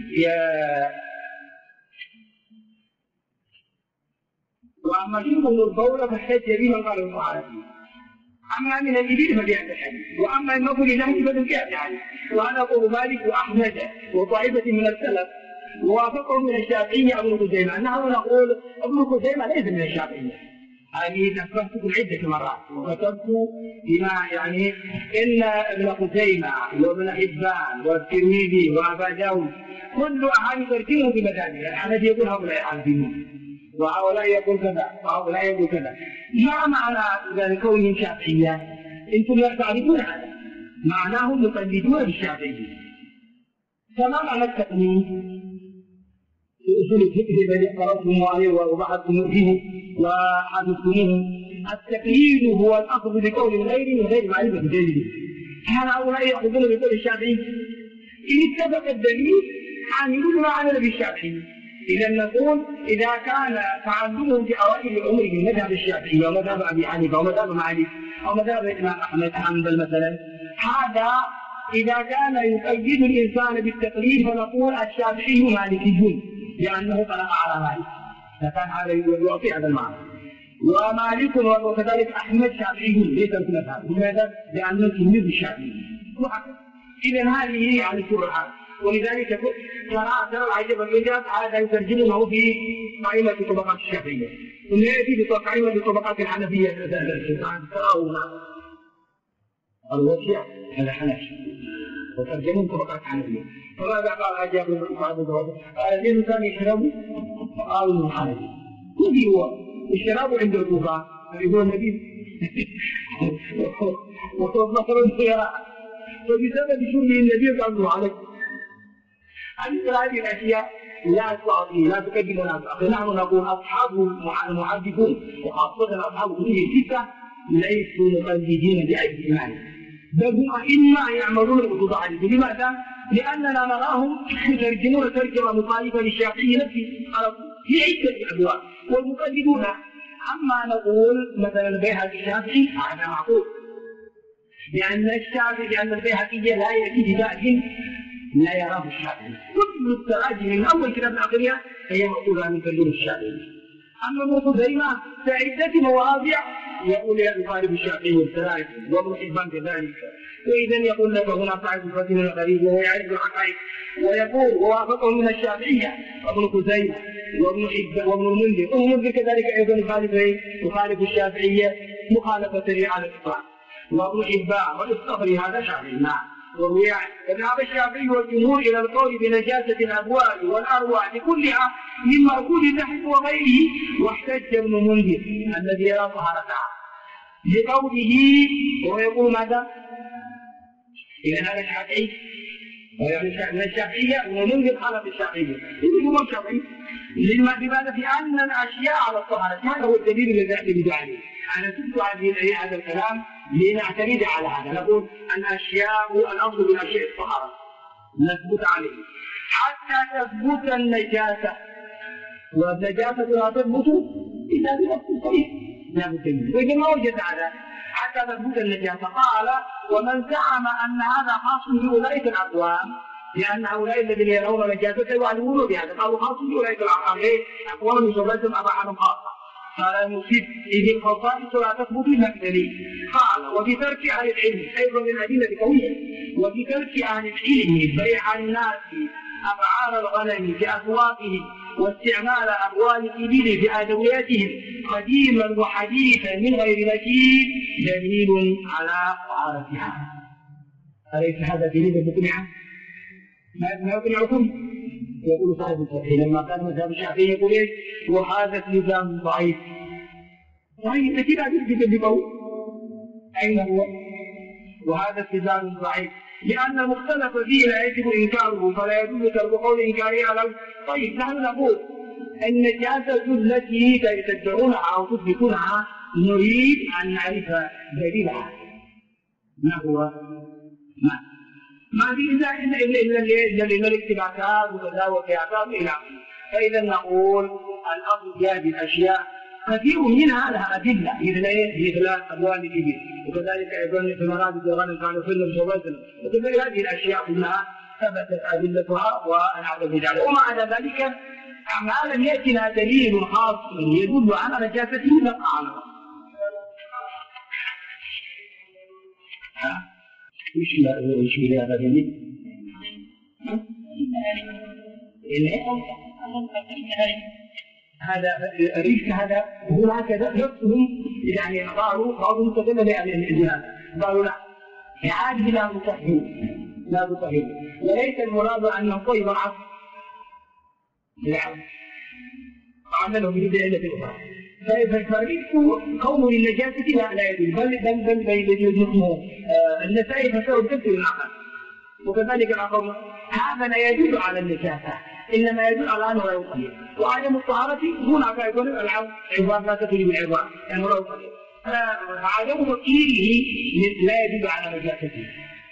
وأما شربهم البول فاحتج به من قال تعالى أما من الإبل فبهذا الحديث وأما المقول له فبهذا الحديث. وأنا أقول مالك وأحمد وطائفة من السلف ووافقهم من الشافعية ابن خزيمة. نحن نقول ابن خزيمة ليس من الشافعية هذه نفذتكم عدة مرات وكتبت بما يعني إن ابن خزيمة وابن حبان والترمذي وأبا داود كل أحد ترجمه بمذاهبه، الحنفي يقول هؤلاء يعرفون وهؤلاء يقول كذا وهؤلاء يقول كذا. ما معنى ذلك كونهم شافعية؟ أنتم لا تعرفون هذا، معناهم يقلدون بالشافعية. فما معنى التقليد؟ في أصول الفقه الذي قرأتم عليه وبحثتم فيه وحدثتموه، التقليد هو الأخذ بقول الغير من غير معرفة دليله. كان هؤلاء يأخذون بقول الشافعي، إن اتفق الدليل عاملون ما عمل بالشافعي. إذا نقول إذا كان تعلمهم في أوائل الأمر من مذهب الشافعي ومذهب أبي حنيفة ومذهب مالك أو مذهب الإمام أحمد حنبل مثلا، هذا إذا كان يقيد الإنسان بالتقليد فنقول الشافعي مالكي لأنه طلق على مالك، فكان هذا يعطي هذا المعنى. ومالك وكذلك أحمد شافعي ليس مثل لماذا؟ لأنه تلميذ الشافعي. إذا هذه يعني سرعة، ولذلك ترى العجب الإجاب هذا يترجمه في قائمة طبقات الشافعية، ثم يأتي بقائمة طبقات الحنفية الوسيع هذا حنفي وترجمه طبقات حنفية. فماذا قال عجب بن بعض الزواج؟ قال الإنسان يشرب قال من حنفي، كل هو الشراب عند الكوفة يقول النبي وصدق الخيار، فبسبب شرب النبي قال له عليك. هذه الأشياء لا تقدم الناس. نحن نقول أصحاب المحدثون وخاصة أصحاب الكتب الستة ليسوا مقلدين بأي إيمان، بل هم أئمة يعملون بخطى. لماذا؟ لأننا نراهم يترجمون ترجمة مخالفة للشافعي نفسه في عدة أبواب، والمقلدون أما نقول مثلا البيهقي الشافعي هذا معقول، لأن البيهقي لا يأتي ببعد لا يراه الشافعي. كل التراجم من أول كتاب العقلية هي مأخوذة من ترجمة الشافعي. أما ابن خزيمة في عدة مواضع يقول يخالف الشافعي والثلاثة وابن حبان كذلك، وإذا يقول لك هنا صاحب الفتح الغريب وهو يعرف الحقائق ويقول ووافقه من الشافعية وابن خزيمة وابن حبان وابن المنذر، وابن المنذر كذلك أيضا يخالف الشافعية مخالفة على الإطلاق، وابن حبان والصبري هذا شافعي نعم. وذهب الشافعي والجمهور إلى القول بنجاسة الأبواب والأرواح كلها من مأكول اللحم وغيره، واحتج ابن المنذر الذي يرى طهارتها لقوله ويقول ماذا؟ إذا هذا الشافعي من الشافعية والمنذر خالف الشافعية، هو الشافعي لماذا؟ في أن الأشياء على الطهارة، هذا هو الدليل الذي يعتمد عليه. أنا سبت هذا الكلام لنعتمد على هذا، نقول الأشياء الأصل من أشياء الطهارة نثبت عليه حتى تثبت النجاسة، والنجاسة لا تثبت إلا بنفس صحيح لا بد، وإذا ما وجد هذا حتى تثبت النجاسة. قال ومن زعم أن هذا خاص بأولئك الأقوام، لأن هؤلاء الذين يرون نجاسة يعلمون بهذا، قالوا خاص بأولئك الأقوام أقوام يصبحهم أبعاد خاصة، قال المفيد إذ الخصائص لا تثبت إلا بدليل. قال وبترك أهل العلم أيضا من الأدلة قوية، وبترك أهل العلم بيع الناس أبعار الغنم في أسواقهم واستعمال أموال الإبل في أدوياتهم قديما وحديثا من غير نكير دليل على طهارتها. أليس هذا دليل مقنعا؟ ما يقنعكم؟ يقول صاحب الفتح لما كان مذهب الشافعي يقول ايش؟ وهذا النظام ضعيف. ضعيف كيف تجد بقول؟ أين هو؟ وهذا النظام ضعيف لأن المختلف فيه لا يجب إنكاره، فلا يجوز ترك قول إنكاره على. طيب نحن نقول النجاسة التي تدعونها أو تثبتونها نريد أن نعرف دليلها ما هو؟ ما في إلا الاكتباسات وكذا والقياسات إلى آخره. فإذا نقول الأصل في هذه الأشياء كثير منها لها أدلة مثل أبواب الإبل، وكذلك أيضا في مرابط الغنم كانوا في النبي، وكذلك هذه الأشياء كلها ثبتت أدلتها ونعتمد عليها. ومع ذلك ما لم يأتنا دليل خاص يدل على نجاسته نقع عنها. وش بلا هذا الدليل؟ هذا الرجس هذا هو هكذا نفسهم يعني قالوا بعضهم تكلم بأهل الجهاد قالوا لا هذه لا تطهر وليس المراد أن نطيب العصر بالعصر عمله بجد علة أخرى فالرجس كونه للنجاسة لا يجوز بل يجوز النسائي فسره الكفر والعقل وكذلك العقل هذا لا يدل على النجاسة إنما يدل على أنه لا يطهر وعدم الطهارة هناك يكون العظم عظام لا تجري بالعظام لأنه لا يطهر فعدم تطهيره لا يدل على نجاسته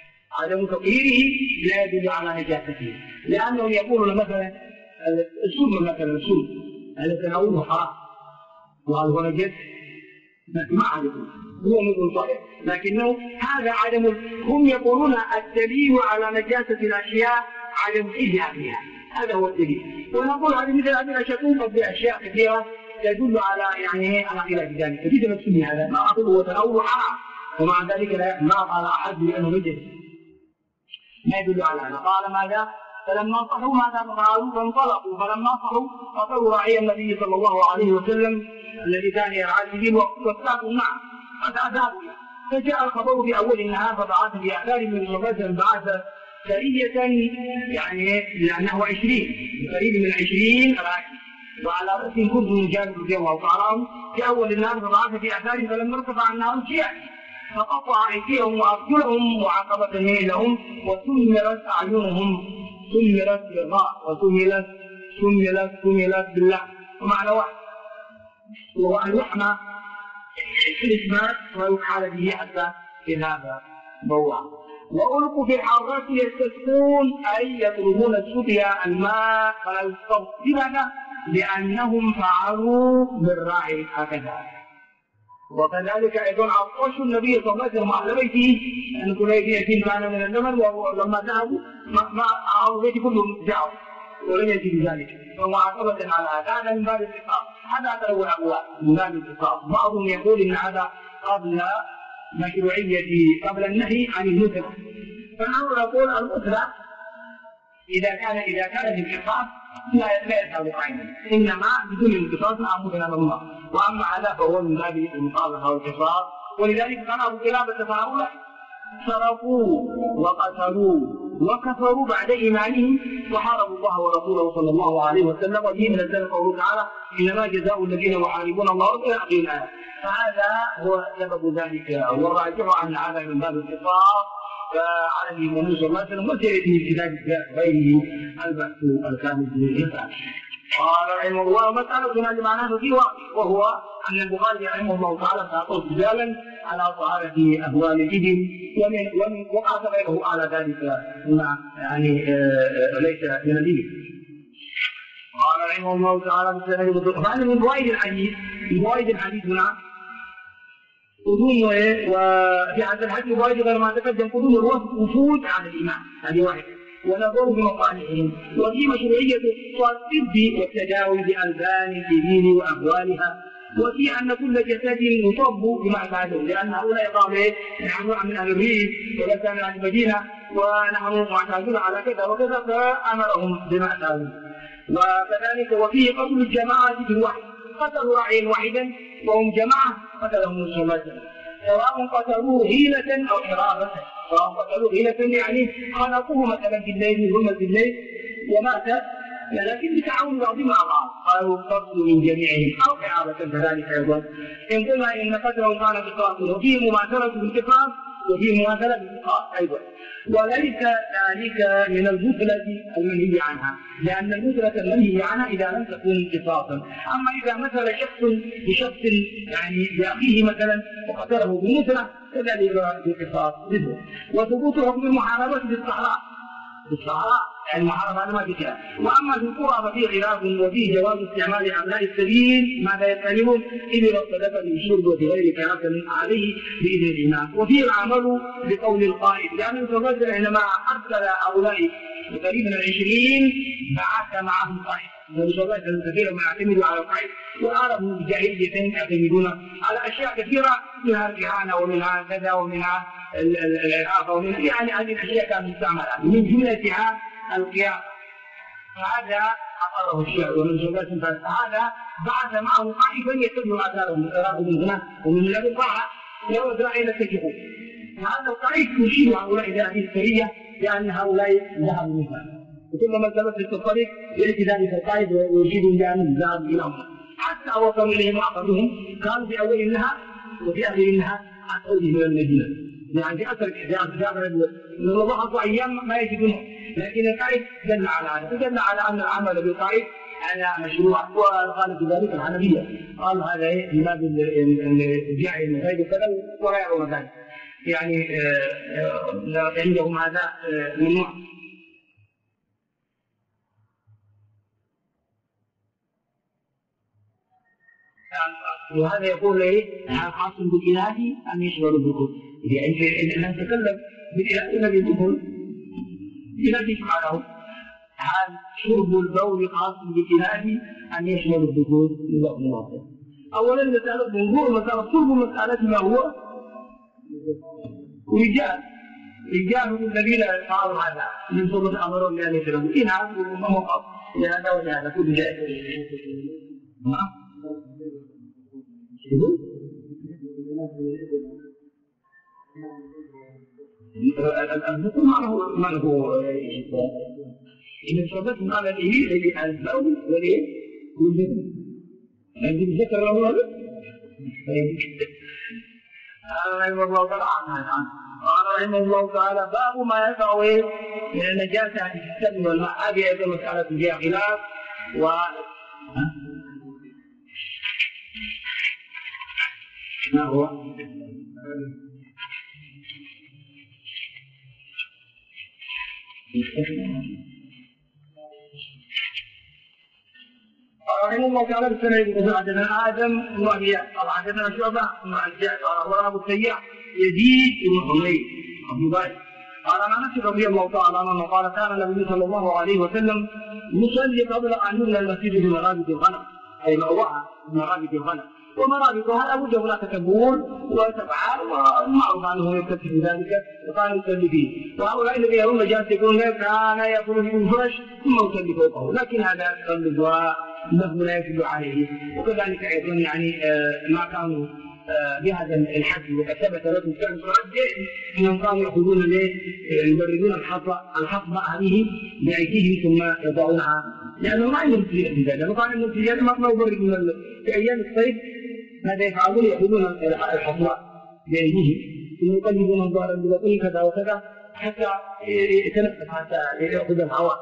لأنهم يقولون مثلا السود هذا تناوله حرام وهذا هو نجس ما عرفوا هو مثل صحيح لكنه هذا هم يقولون الدليل على نجاسة الأشياء عدم إجابها هذا هو الدليل ونقول هذه مثل هذه الأشياء توقف بأشياء كثيرة تدل على على خلاف ذلك فكيف نسمي هذا ما أقول هو تناول حرام ومع ذلك ما قال أحد بأنه نجس ما يدل على هذا قال ماذا فلما صحوا ماذا فعلوا فانطلقوا فلما صحوا قتلوا راعي النبي صلى الله عليه وسلم الذي كان يرعى الإبل واستاقوا معه فتأذابوا فجاء الخبر في أول النهار فبعث بأعداد من الرجل بعث سرية لأنه 20 قريب من 20 راعي وعلى رأسهم كنت مجاهد رضي الله تعالى عنه في أول النهار فبعث بأعداد فلما ارتفع النار شيئا فقطع أيديهم وأرجلهم وعقبة لهم وسمرت أعينهم سمرت بالراء وسملت بالله ومعنى واحد وهو أن يحمى الإسماء ويحال به حتى يذهب ضوءا وألقوا في الحارات يستسقون أي يطلبون السقيا الماء فلا يسقون لماذا؟ لأنهم فعلوا بالراعي هكذا وكذلك أيضا عطش النبي صلى الله عليه وسلم على بيته أن كل يأتي كان من اللبن ولما ذهبوا ما أعرض بيته كلهم جاءوا ولم يأتي بذلك فمعاقبة على هذا من باب القصاص هذا تلوى الأبواب من باب القصاص بعضهم يقول إن هذا قبل قبل النهي عن المثلى فنحن نقول المثلى إذا كان الانقصاص لا يساوي عينا إنما بدون الانقصاص نعبد أمام الله وأما هذا فهو من باب المصالحة والقصاص ولذلك كان أبو كلابة فهؤلاء سرقوا وقتلوا وكفروا بعد إيمانهم وحاربوا الله ورسوله صلى الله عليه وسلم وفيه نزل قوله تعالى إنما جزاء الذين يحاربون الله ورسوله إلى آخره فهذا هو سبب ذلك والراجح أن هذا من باب القصاص فعلى النبي صلى الله عليه وسلم وسيأتي في كتاب غيره البحث الكامل في الإنسان. قال رحمه الله مسألة معناه في وقت وهو أن البخاري رحمه الله تعالى سيقول رجالا على طهارة أهوال الإبل ومن وقعت غيره على ذلك ليس من الإبل. قال رحمه الله تعالى فأنا من فوائد الحديث هنا قدوم وفي هذا الحديث فوائد غير ما تقدم قدوم الوفود على الإيمان هذه واحدة ونظر بمصالحهم وفي مشروعية الطب والتداوي بألبان الإبل وأهوالها وفي أن كل جسد يصب بما فعله لأن هؤلاء قالوا نحن من أهل الريف ولسنا من أهل المدينة ونحن معتادون على كذا وكذا فأمرهم بما فعلوا وكذلك وفيه قتل الجماعة بالوحي قتلوا راعيا واحدا وهم جماعة قتلهم الرسول سواء قتلوه هيلة أو حرابة سواء قتلوه هيلة يعني خلقوه مثلا في الليل ظلمة الليل ومات لكن بتعاون بعضهم مع بعض قالوا قتل من جميعهم أو حرابة كذلك أيضا إن قلنا إن قتلهم كان بقاتل وفيه مماثلة بالاتفاق وفيه مماثلة بالاتفاق أيضا وليس ذلك من البطلة المنهي عنها لأن البطلة المنهي عنها إذا لم تكن قصاصا أما إذا مثل شخص بشخص بأخيه مثلا وقتله بمثلة فذلك بقصاص وثبوت حكم المحاربة بالصحراء يعني المحاربة ما في كلام وأما في القرى ففيه خلاف وفيه جواز استعمال أبناء السبيل ماذا يستعملون إذا الصدقة بالشرب وفي غير كلام عليه بإذن الإمام وفيه العمل بقول القائد لأن الرجل حينما أرسل هؤلاء قريب من 20 بعث معهم قائد النبي صلى الله عليه وسلم كثيرا ما يعتمدوا على القائد وعرفوا بجاهلية يعتمدون على أشياء كثيرة منها الكهانة ومنها كذا ومنها العقاقة ومنها يعني هذه الأشياء كانت مستعملة من جملتها القياس فهذا قاله الشعر ومنسوبات هذا بعث معه طائفا يتبع اثارهم من العراق ومن هنا ومن بلاد الطاعه لو اسرائيل تتجهون. هذا الطريق يشير هؤلاء الى هذه السريه بان هؤلاء ذهبوا منها، وكل من تمسك في الطريق ياتي ذلك القائد ويرشدهم بان ذهبوا الى هنا حتى وصلوا اليهم واخذوهم. كانوا في اول النهار وفي اخر النهار اخرجهم الى المدينه. يعني في اثر من ضغطوا ايام ما يجدونه، لكن القائد دل على هذا، ودل على ان العمل بالقائد على مشروع، وقال في ذلك الحنفيه قال هذا من باب الجاعل من غير كذا ولا يرون ذلك، يعني عندهم هذا ممنوع. وهذا يقول ايه؟ خاص بالاله ان يشغل الذكور، يعني نتكلم بالاله الذي الذكور لا تجمع له. هل شرب البول خاص بالاله ان يشغل الذكور لله الله. اولا مساله موضوع مساله شرب مساله ما هو رجال الذين فعلوا هذا من ثم امرهم بان يشربوا اناث وهم فقط لهذا ولهذا كل جائز. الذكر ما له إن شربت على الإبل الذي البول والإيه والذكر. عندي الذكر له هذا؟ رحمه الله تعالى قال رحمه الله تعالى باب ما يقع من النجاسة في السم والماء. هذه أيضا مسألة فيها خلاف و ما هو؟ رحمه الله تعالى بالسنة حدثنا آدم بن أبي قال حدثنا شعبة بن الحجاج قال أخبرنا أبو السياح يزيد بن حميد أبو بكر قال عن أنس رضي الله تعالى عنه قال كان النبي صلى الله عليه وسلم يصلي قبل أن يبنى المسجد بمرابط الغنم، أي مأواها بمرابط الغنم، ومرابطها لابد هناك تبول وتبعات ومعروف عنه يكتفي بذلك وكان يصلي فيه. وهؤلاء الذين يرون نجاسة يقولون كان يخرج من الفرش ثم يصلي فوقه، لكن هذا يصلي ونحن لا يدل عليه. وكذلك ايضا يعني ما كانوا بهذا الحد وقد ثبت لكم كان انهم كانوا ياخذون يبردون الحصى عليه بايديهم ثم يضعونها لانه ما عندهم سيئه في ذلك. وكان عندهم سيئه ما يبردون في ايام الصيف ماذا يفعلون؟ ياخذون الحصى بايديهم ثم يقلبون الظهر ببطن كذا وكذا حتى يتنفس حتى ياخذ الهواء.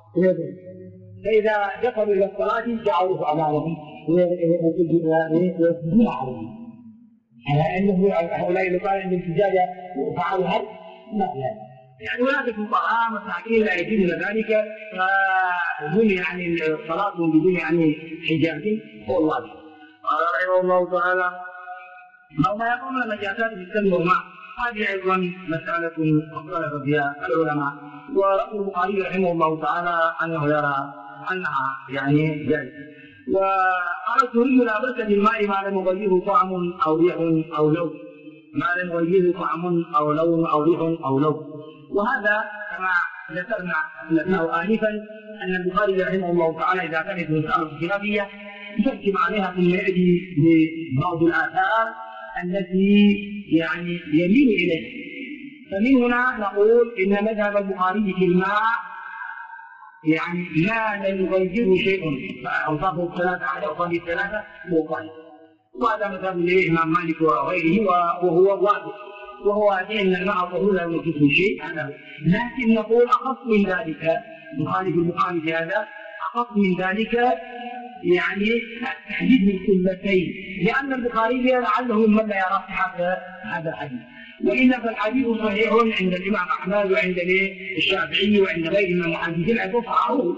فإذا دخلوا إلى الصلاة جعلوه أمامهم ويسجدون عليه. على أنه هؤلاء اللي قال عندهم سجادة وفعلوا هذا ما يعني هناك فقهاء مساكين لا يجوز ذلك فهم يعني الصلاة بدون يعني حجاب والله. قال رحمه الله تعالى ما يقوم النجاسات بالسم والماء. هذه أيضا مسألة اختلف فيها العلماء، ورأي البخاري رحمه الله تعالى أنه يرى أنها يعني جائزة. وقال السوري لا بأس بالماء ما لم يغيره طعم أو ريح أو لون، ما لم يغيره طعم أو لون أو ريح أو لون. وهذا كما ذكرنا له آنفا أن البخاري رحمه الله تعالى إذا كانت مسألة خلافية يقدم عليها ثم يأتي ببعض الآثار التي يعني يميل إليه. فمن هنا نقول إن مذهب البخاري في الماء يعني ما لم يغيره شيء، أوصافه الثلاثة على أوصافه الثلاثة هو صحيح. وهذا مذهب الإمام مالك وغيره وهو واضح، وهو أن الماء طهور لا ينجسه شيء. لكن نقول أخص من ذلك مخالف البخاري في هذا، أخص من ذلك يعني التحديد بالكلتين، لأن البخاري لعله من لا يرى هذا الحديث، وإلا فالحديث صحيح عند الإمام أحمد وعند الشافعي وعند غيره من المحدثين أيضا صححوه.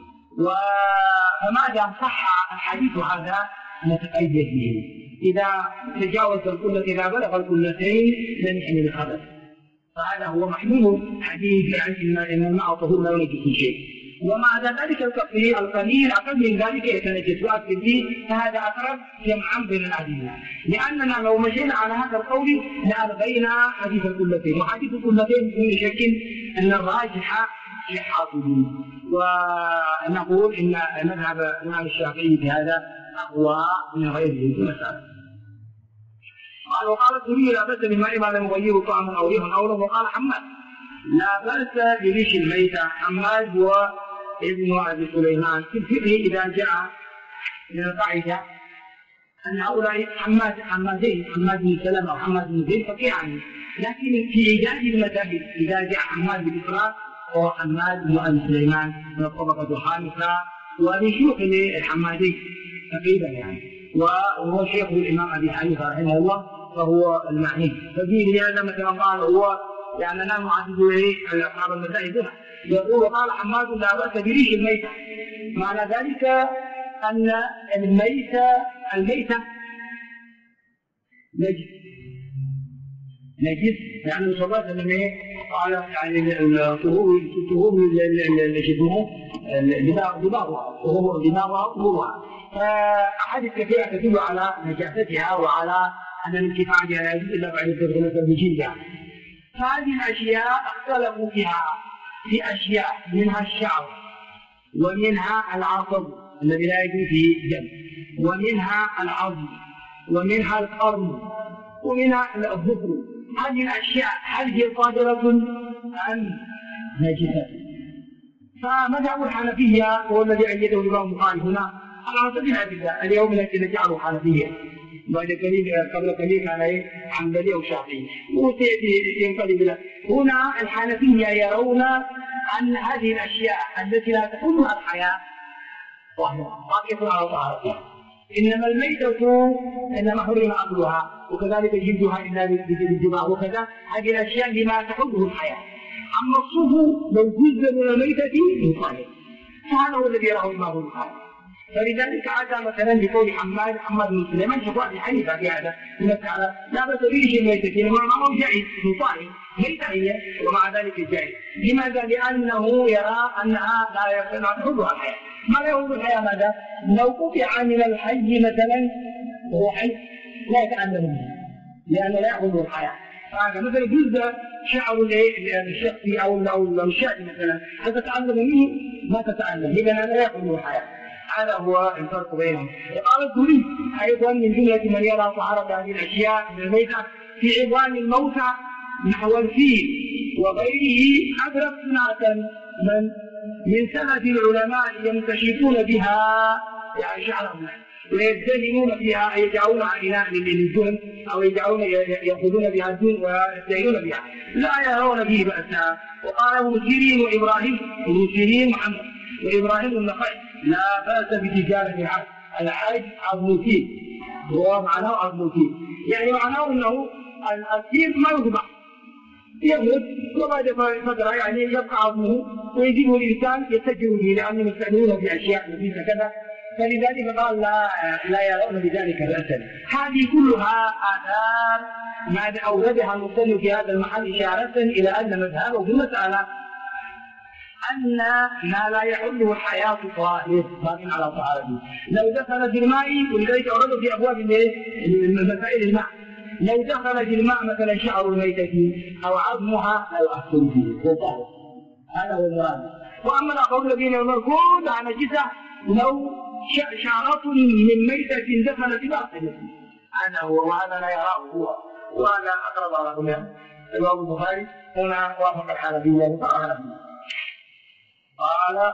فما دام صح الحديث هذا نتقيد به، إذا تجاوز الكلة إذا بلغ الكلتين لم يحمل الخبث، فهذا هو محمول حديث يعني إن الماء طهور لا ينجس شيء. ومع ذلك القليل أقل من ذلك يتنجس وأكثر فيه، فهذا أقرب جمعا بين الأدلة، لأننا لو مشينا على هذا القول لألغينا حديث الكلتين. وحديث الكلتين بدون شك أن الراجح صحته. ونقول إن مذهب الإمام الشافعي في هذا أقوى من غيره في المسألة. وقال الثوري لا بأس بالماء ما لم يغيره طعما أو ريحا أو لون. وقال حماد لا بأس بريش الميتة. حماد هو ابن أبي سليمان. في الفقه إذا جاء من القاعدة أن هؤلاء حمادين، حماد بن سلمة وحماد بن زيد فقيهان، لكن في إيجاد المذاهب إذا جاء حماد بالإفراد هو حماد بن أبي سليمان من الطبقة الخامسة ومن شيوخ الحمادين تقريبا يعني، وهو شيخ الإمام أبي حنيفة رحمه الله فهو المعني. ففي لهذا مثلا قال هو يعني أنا معدد أصحاب المذاهب هنا يقول قال حماد لا بأس بريش الميتة. معنى ذلك أن الميتة نجس يعني صلى الله عليه وسلم قال يعني طهور دماغها طهورها. فأحاديث كثيرة تدل على نجاستها وعلى أن الانتفاع بها لا يجوز إلا بعد التدخل بجلدها. فهذه الأشياء اختلفوا فيها في أشياء منها الشعر ومنها العصب الذي لا يجوز فيه الدم ومنها العظم ومنها القرن ومنها الظفر. هذه الأشياء هل هي صادرة أم نجسة؟ فمذهب الحنفية هو الذي أيده الإمام البخاري هنا على سبيل الأدلة. اليوم الذين جعلوا حنفية قبل قليل كان حنبلي أو شافعي وسيأتي ينقلب له. هنا الحنفية يرون أن هذه الأشياء التي لا تحلها الحياة باقية على طهارتها، إنما الميتة إنما حرم أكلها وكذلك جلدها إلا بالدماء وكذا. هذه الأشياء لما تحله الحياة. أما الصوف لو جزء من الميتة من صحيح، فهذا هو الذي يراه الإمام البخاري. فلذلك عاد مثلا بقول حماد بن سليمان شفاء أبي حنيفة في هذا المسألة لا بأس بريش الميتة إنما معناه جائز من صحيح ميتة هي ومع ذلك جائز. لماذا؟ لأنه يرى أنها لا تحلها الحياة. ما لا يحل الحياة ماذا؟ لو قطع من الحي مثلا وهو حي لا يتعلم منه لأنه لا يحل الحياة. فهذا مثلا جزء شعر الشخصي أو الشاة مثلا تتعلم منه ما تتعلم إذا لا يحل الحياة. هذا هو الفرق بينهم. وقال الثوري أيضا من جملة من يرى طهارة هذه الأشياء من الميتة في عظام الموتى نحو الفيل وغيره أدرك صناعة من سلف العلماء يمتشطون بها يعني شعرهم ويزدهنون فيها يجعلونها إناء للدهن أو يأخذون بها الدهن ويستعينون بها لا يرون به بأسا. وقال ابن سيرين وإبراهيم ابن سيرين محمد وإبراهيم النخعي لا بأس بتجارة العاج عظموتين. هو معناه عظموتين يعني معناه أنه السير ما يذبح يموت وبعد فترة يعني يبقى عظمه ويجيبه الإنسان يتجه به لأنهم يستعملونه في أشياء نفيسة كذا. فلذلك قال لا يرون بذلك بأسا. هذه كلها آثار ما أوردها المصنف في هذا المحل إشارة إلى أن مذهبه في المسألة أن ما لا يحله الحياة طاهر باق على طهارته. لو دخل في الماء ولذلك أورده في أبواب مسائل الماء لو دخل في الماء مثلا شعر الميتة أو عظمها لا يؤثر فيه هذا هو المراد. وأما الآخرون الذين يقولون كلها نجسة لو شعرة من ميتة دخلت في باطنه هذا هو وهذا لا يراه هو وهذا أقرب على كلهم. الإمام البخاري هنا وافق الحنفية قال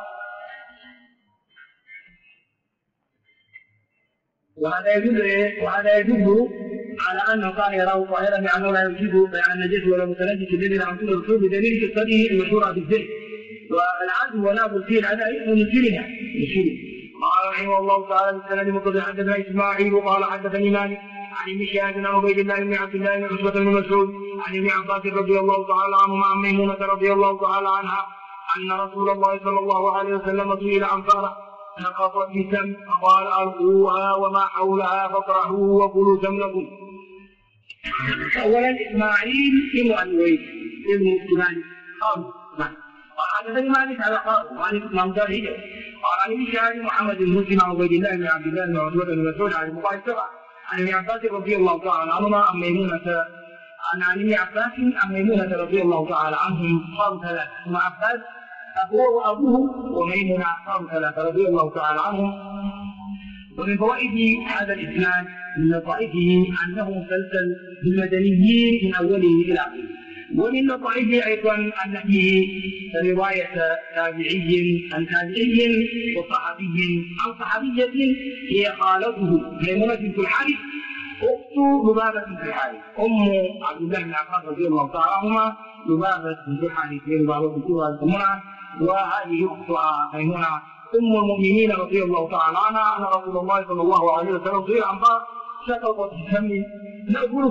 وهذا يدل على أنه كان يراه طاهرا بأنه لا يجيب بيان النجس ولا متنجس الذي لا يمكن الرسول بدليل قصته المشهورة في الذهن. والعدل وناب الفيل هذا من الفيل قال رحمه الله تعالى بالسند مقتضى حدثنا إسماعيل وقال حدثني مالك عن ابن شهاب عن عبيد الله بن عبد الله بن عتبة بن مسعود عن ابن عباس رضي الله تعالى عنهما عن ميمونة رضي الله تعالى عنها أن رسول الله صلى الله عليه وسلم سئل عن فرة نقصت بسم فقال ألقوها وما حولها فاطرحوه وكلوا سمنكم. أولا إسماعيل بن أبي ابن سليمان قال حدثني مالك على مالك بن عمدان قال عن ابن شهاب محمد بن مسلم عن عبيد الله بن عبد الله بن عتبة بن مسعود عن المقاعد السبعة عن ابن عباس رضي الله تعالى عنهما عن ميمونة عن ابن عباس عن ميمونة رضي الله تعالى عنهم قال ثلاث ثم عباس هو وأبوه وميمونة صاروا ثلاثة رضي الله تعالى عنهم. ومن فوائد هذا الإسناد من لطائفه أنه مسلسل بالمدنيين من أوله إلى آخره. ومن لطائفه أيضا أن فيه رواية تابعي عن تابعي وصحابي عن صحابية هي خالته ميمونة بنت الحارث أخت لبابة بنت الحارث، أم عبد الله بن عباس رضي الله تعالى عنهما لبابة بنت الحارث هي لبابة بنت الحارث، وهذه أختها ميمونة أم المؤمنين رضي الله تعالى عنها. أن رسول الله صلى الله عليه وسلم سئل عن بعض شققت الشمس نقول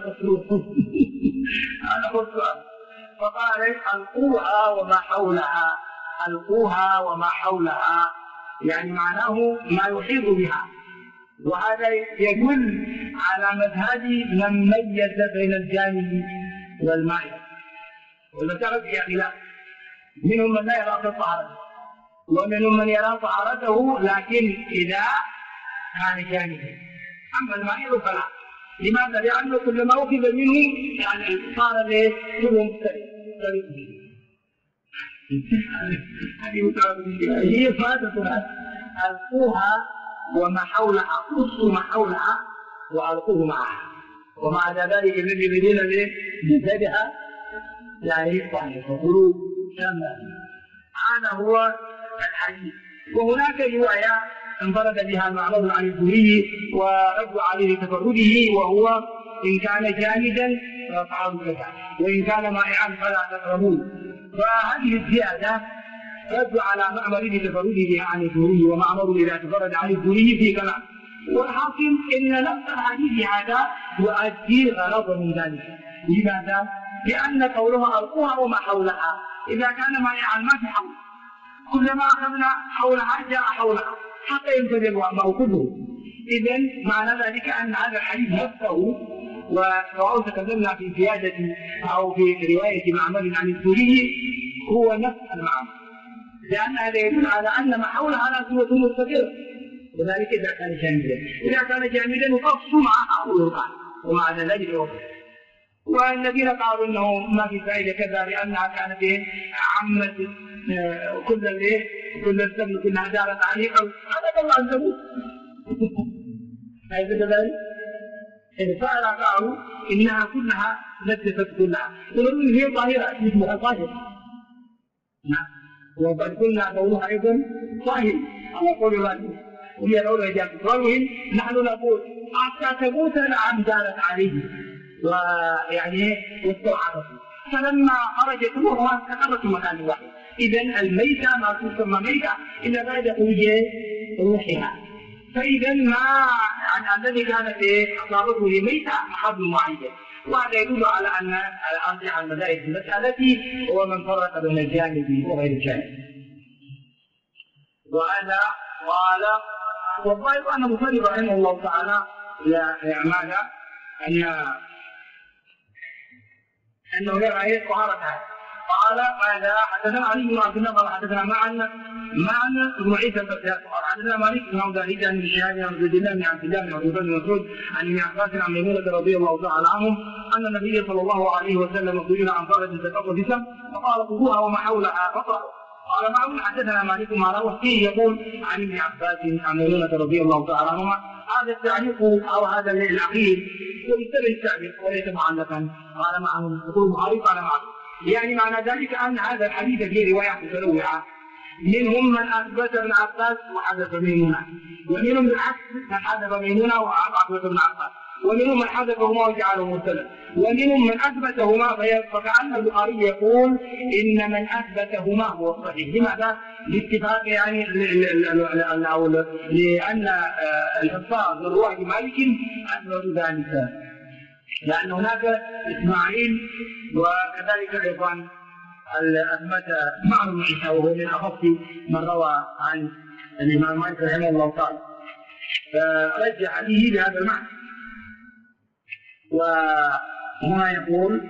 أنا قلت فقال ألقوها وما حولها، ألقوها وما حولها يعني معناه ما يحيط بها. وهذا يدل على مذهب من ميز بين الجانب والمائع، والمسألة فيها خلاف، منهم من لا يرى طهارته ومنهم من يرى طهارته لكن إذا كان جانبا، أما المائع فلا. لماذا؟ لأنه كل ما أخذ منه يعني صار كله مختلف. هي فاتتنا ألقوها وما حولها، قصوا ما حولها وألقوه معها، ومع ذلك الذي بدينا بزادها يعني يقطعني فقلوا شاملة. هذا هو الحديث. وهناك رواية انفرد بها المعروف عن الزهري ورد عليه تفرده، وهو إن كان جامدا فافعلوا كذا وإن كان مائعا فلا تقربوه. فهذه الزيادة رد على معمر بتفرده عن الزهري، ومعمر إذا تفرد عن الزهري في كلام. والحاصل إن نفس الحديث هذا يؤدي غرضا من ذلك. لماذا؟ لأن قولها ألقوها وما حولها إذا كان مائعا ما في حول، كلما أخذنا حولها جاء حولها حتى ينفذ الماء كله. إذن معنى ذلك أن هذا الحديث نفسه، وسواء تكلمنا في زيادة أو في رواية معمر عن الزهري، هو نفس المعنى، لأن هذا يدل على أن ما حولها لا سوى مستقرة، وذلك إذا كان جامدا. إذا كان جامدا يقص معها ويرقع، ومع ذلك يوقف. والذين قالوا انه ما في فائده كذا لانها كانت عمت كل السبل كلها دارت عليه، هذا الله عز وجل. أليس كذلك؟ إذا قالوا انها كلها نجست كلها، يقولون هي طاهره مثلها طاهر. نعم، وقد قلنا قولها ايضا طاهر، او قول الله وهي قولها جاءت. قولهم نحن نقول حتى تموت نعم دارت عليه ويعني واستوعبته، فلما خرجت روحها استقرت في مكان واحد. إذن الميتة ما تسمى ميتة إلا بعد خروج روحها. فإذا ما يعني الذي كانت أصابته ميتة محل معين، وهذا يدل على أن أرجح المذاهب في المسألة هو من فرق بين الجانب وغير الجانب. وهذا قال والظاهر أن المصنف رحمه الله تعالى يعمل أنه يرى طهارتها. قال هذا حدثنا علي بن عبد الله قال حدثنا معنا بن عيسى البزار قال حدثنا مالك بن عبد الله بن شهاب بن عبد الله بن عبد الله بن عبد الله بن مسعود عن ابن عباس عن ميمونة رضي الله تعالى عنهم أن النبي صلى الله عليه وسلم سئل عن فرج تقر بسم فقال خذوها وما حولها فطروا. قال معه حدثنا مالك ما روى فيه يقول عن ابن عباس عن ميمونة رضي الله تعالى عنهما. هذا التعليق او هذا الاخير يشتبه التعليق وليس معلقا، قال معه يقول معرف على معرف، يعني معنى ذلك ان هذا الحديث فيه روايات متنوعه، منهم من اثبت ابن عباس وحذف ميمونه، ومنهم بالعكس من حذف ميمونه واثبت ابن عباس، ومنهم من حذفهما وجعله مرسلا، ومنهم من اثبتهما فكأن البخاري يقول ان من اثبتهما هو الصحيح. لماذا؟ لاتفاق يعني لان الحفاظ من رواه مالك اثبتوا ذلك، لان هناك اسماعيل وكذلك ايضا اثبت معمر بن عيسى وهو من اخف من روى عن الامام مالك رحمه الله تعالى، فرجح به بهذا المعنى. وهنا يقول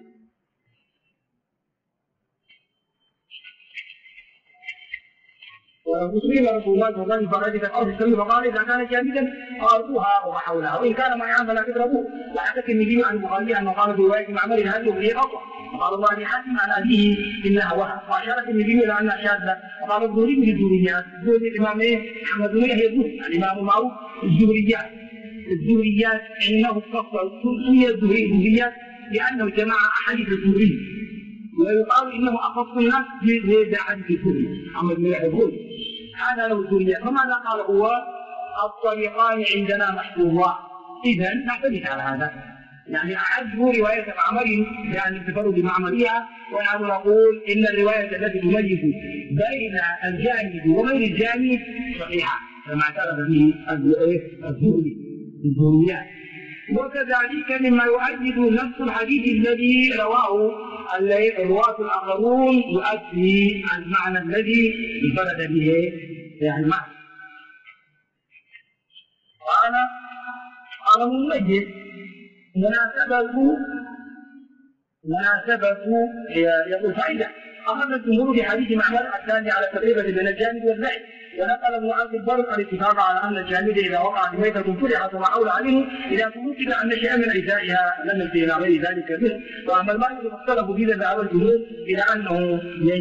وسئل رسول الله صلى الله عليه وسلم فرجت الارض السميع فقال اذا كان جامدا فارضوها وما حولها وان كان مائعا فلا تقربوه. واعتقد النبي عن البخاري انه قال في روايه معمر هذه وهي اقوى، قال الله بن حاتم عن أبيه إنها وهم، وأشارت النبي إلى أنها شاذة، وقال الزهري من الزهريات، الزهري الإمام محمد بن يحيى الزهري الإمام المعروف الزهريات إنه فصل سمي الزهريات لأنه جمع أحاديث الزهري، ويقال إنه أخص الناس بأحاديث الزهري محمد بن يحيى الزهري، هذا له الزهريات. فماذا قال هو؟ الطريقان عندنا محفوظان. إذا نعتمد على هذا، يعني أحد رواية معمر يعني التفرد بمعمرها، ونحن نقول إن الرواية التي تميز بين الجانب وغير الجانب صحيحة كما اعترف به الزهريات. وكذلك مما يؤكد نفس الحديث الذي رواه الرواة الآخرون يؤدي المعنى الذي انفرد به يعني المعنى. قال المميز مناسبة يقول فائدة. أخذ الجمهور بحديث معمر الثاني على التقريبة بين الجامد والبعيد، ونقل ابن عبد البر الاتفاق على أن الجامد إذا وقعت ميتة فرحت وما حول عليه إذا تمكن أن شيئا من أجزائها لم ينتهي إلى غير ذلك منه. وأما الماء فاختلفوا في ذهب الجمهور إلى أنه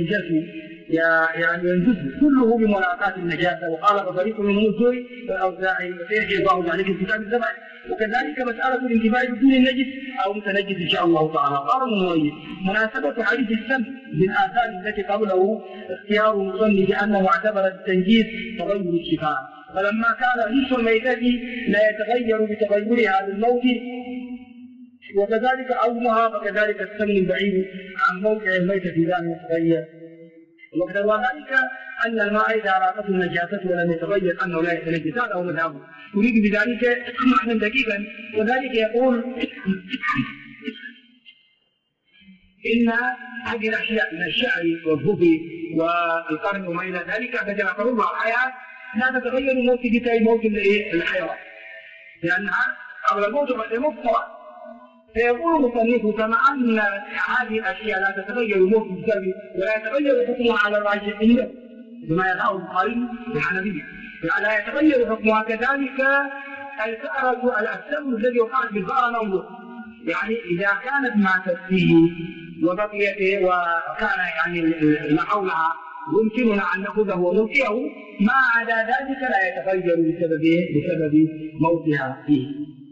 ينجز كله بملاقاة النجاسة، وقال ففريق منهم الزهري والأوزاعي وسيحكي الله ذلك في كتاب الزبائن. وكذلك مسألة الانتفاع بدون النجس أو متنجس إن شاء الله تعالى. قال المؤيد مناسبة حديث السم بالآثار التي قبله اختيار المصنف بأنه اعتبر التنجيس تغير الشفاء، فلما كان ريش الميتة لا يتغير بتغيرها بالموت وكذلك عظمها فكذلك السم البعيد عن موقع الميتة لا يتغير. وقد ذلك أن الماء إذا أرادته النجاسة ولم يتغير أنه لا يتنجس، هذا هو مذهبه. يريد بذلك معنى دقيقا، وذلك يقول إن هذه الأشياء من الشعر والظفر والقرن وما إلى ذلك التي نقربها الحياة لا تتغير موت بتاعي موت الحيوان، لأنها قبل الموت وبعد الموت سواء. فيقول المصنف كما أن هذه الأشياء لا تتغير موت الجسد ولا يتغير حكمها على الراجح عنده بما يدعو البخاري الحنفية، لا يتغير حكمها كذلك الفأرة السم الذي وقعت بالفأرة ننظر، يعني إذا كانت ماتت فيه وبقيت وكان يعني ما حولها يمكننا أن نأخذه ونلقيه، ما عدا ذلك لا يتغير بسبب موتها فيه.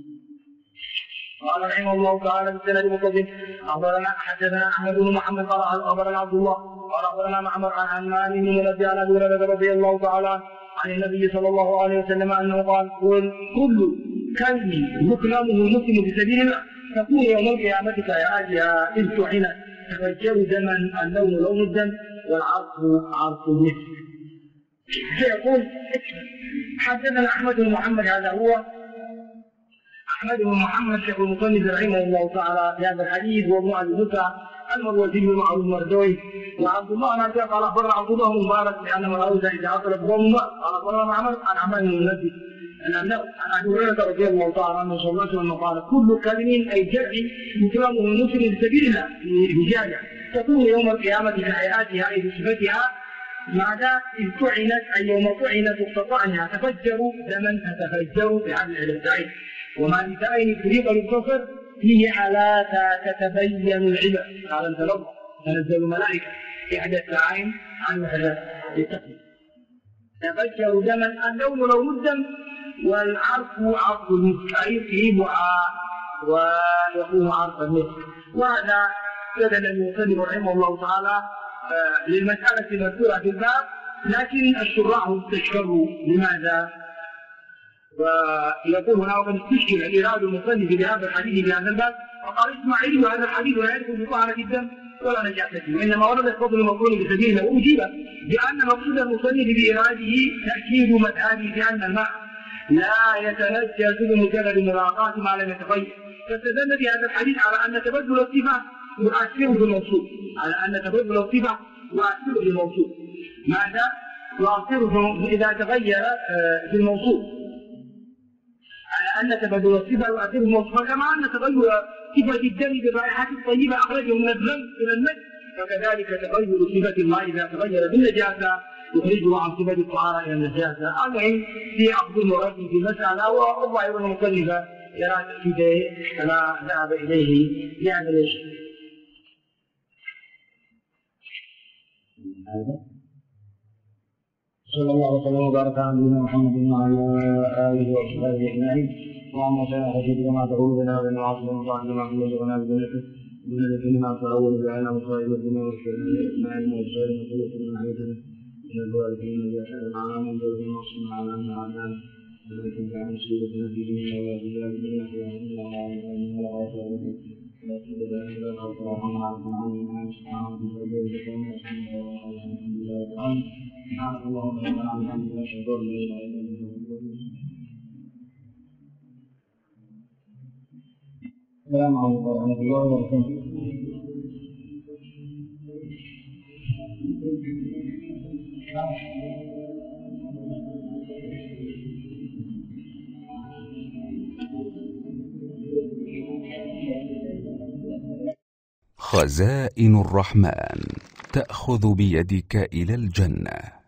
قال رحمه الله تعالى بالسند المتصل أخبرنا حدثنا أحمد بن محمد قال أخبرنا عبد الله قال أخبرنا معمر عن عمار بن منبه عن أبي هريرة رضي الله تعالى عن النبي صلى الله عليه وسلم أنه قال كل كلب يكلمه المسلم بسبيل الله تكون يوم القيامة كعاجها إذ طحنت تفجر دما اللون لون الدم والعرق عرق المسك. فيقول حدثنا أحمد بن محمد، هذا هو أحمد بن محمد شيخ المصنف رحمه الله تعالى في هذا الحديث، وابن أبي موسى المروزي المعروف المردوي، وعبد الله نافع قال أخبرنا عبد الله بن مبارك لأن الأوزاع إذا عقلت ضمه قال أخبرنا معمر عن عمار بن منبه عن أبي هريرة رضي الله تعالى عنه صلى الله عليه وسلم قال كل كلم أي جرح يكرمه المسلم بسبيل الله بجارح تكون يوم القيامة كحياتها أي بصفتها ماذا إذ طعنت أي يوم طعنت واقتطعنها تفجر دما تتفجر بهذا العلم. وما لتعين فريق للكفر فيه حالات تتبين العبر قال التلقى تنزل الملائكة في إحدى الساعين عن محدث للتقوى. تفجر دما اللون لون الدم والعرق عرق المسك أي طيبها ويكون عرق المسك. وهذا استدل المصنف رحمه الله تعالى للمسألة المذكورة في الباب، لكن الشراح استشكلوا لماذا؟ ويقول هنا وقد استشكل الإراد المصنف بهذا الحديث بهذا الباب، وقال إسماعيل وهذا الحديث لا يدخل بطهارة الدم ولا نجاسة فيه، وإنما ورد الفضل المقول بسبيله وأجيب بأن مقصود المصنف بإراده تأكيد مذهبه بأن الماء لا يتنجس بمجرد ملاقاة ما لم يتغير، فاستدل بهذا الحديث على أن تبدل الصفة يؤثر بالموصول، على أن تبدل الصفة يؤثر بالموصول. ماذا؟ يؤثر إذا تغير في الموصول، على أن تبدل الصفة يؤثر بالموصول، كما أن تغير صفة الدم بالرائحة الطيبة أخرجه من الدم إلى المد، فكذلك تغير صفة الماء إذا تغير بالنجاسة يخرجه عن صفة الطهارة إلى النجاسة. المهم في أخذ ورد في المسألة، والله المصنف يرى تأكيده كما ذهب إليه بهذا الشيء. صلى الله وسلم وبارك على نبينا محمد وعلى آله وصحبه أجمعين. اللهم صل على سيدنا ما تقول بنا وبين معاصي وصحبه ما كنا جبنا بجنته من الذين ما تعود بعنا وصائب الدنيا والسلام والإسماعيل والسلام وصلة من حيثنا من البوارث من يسأل معنا من دون المصر معنا معنا ولكن كان مصيبتنا في ديننا ولا في ديننا ولا في ديننا ولا في ديننا السلام عليكم ورحمة الله وبركاته. خزائن الرحمن تأخذ بيدك إلى الجنة.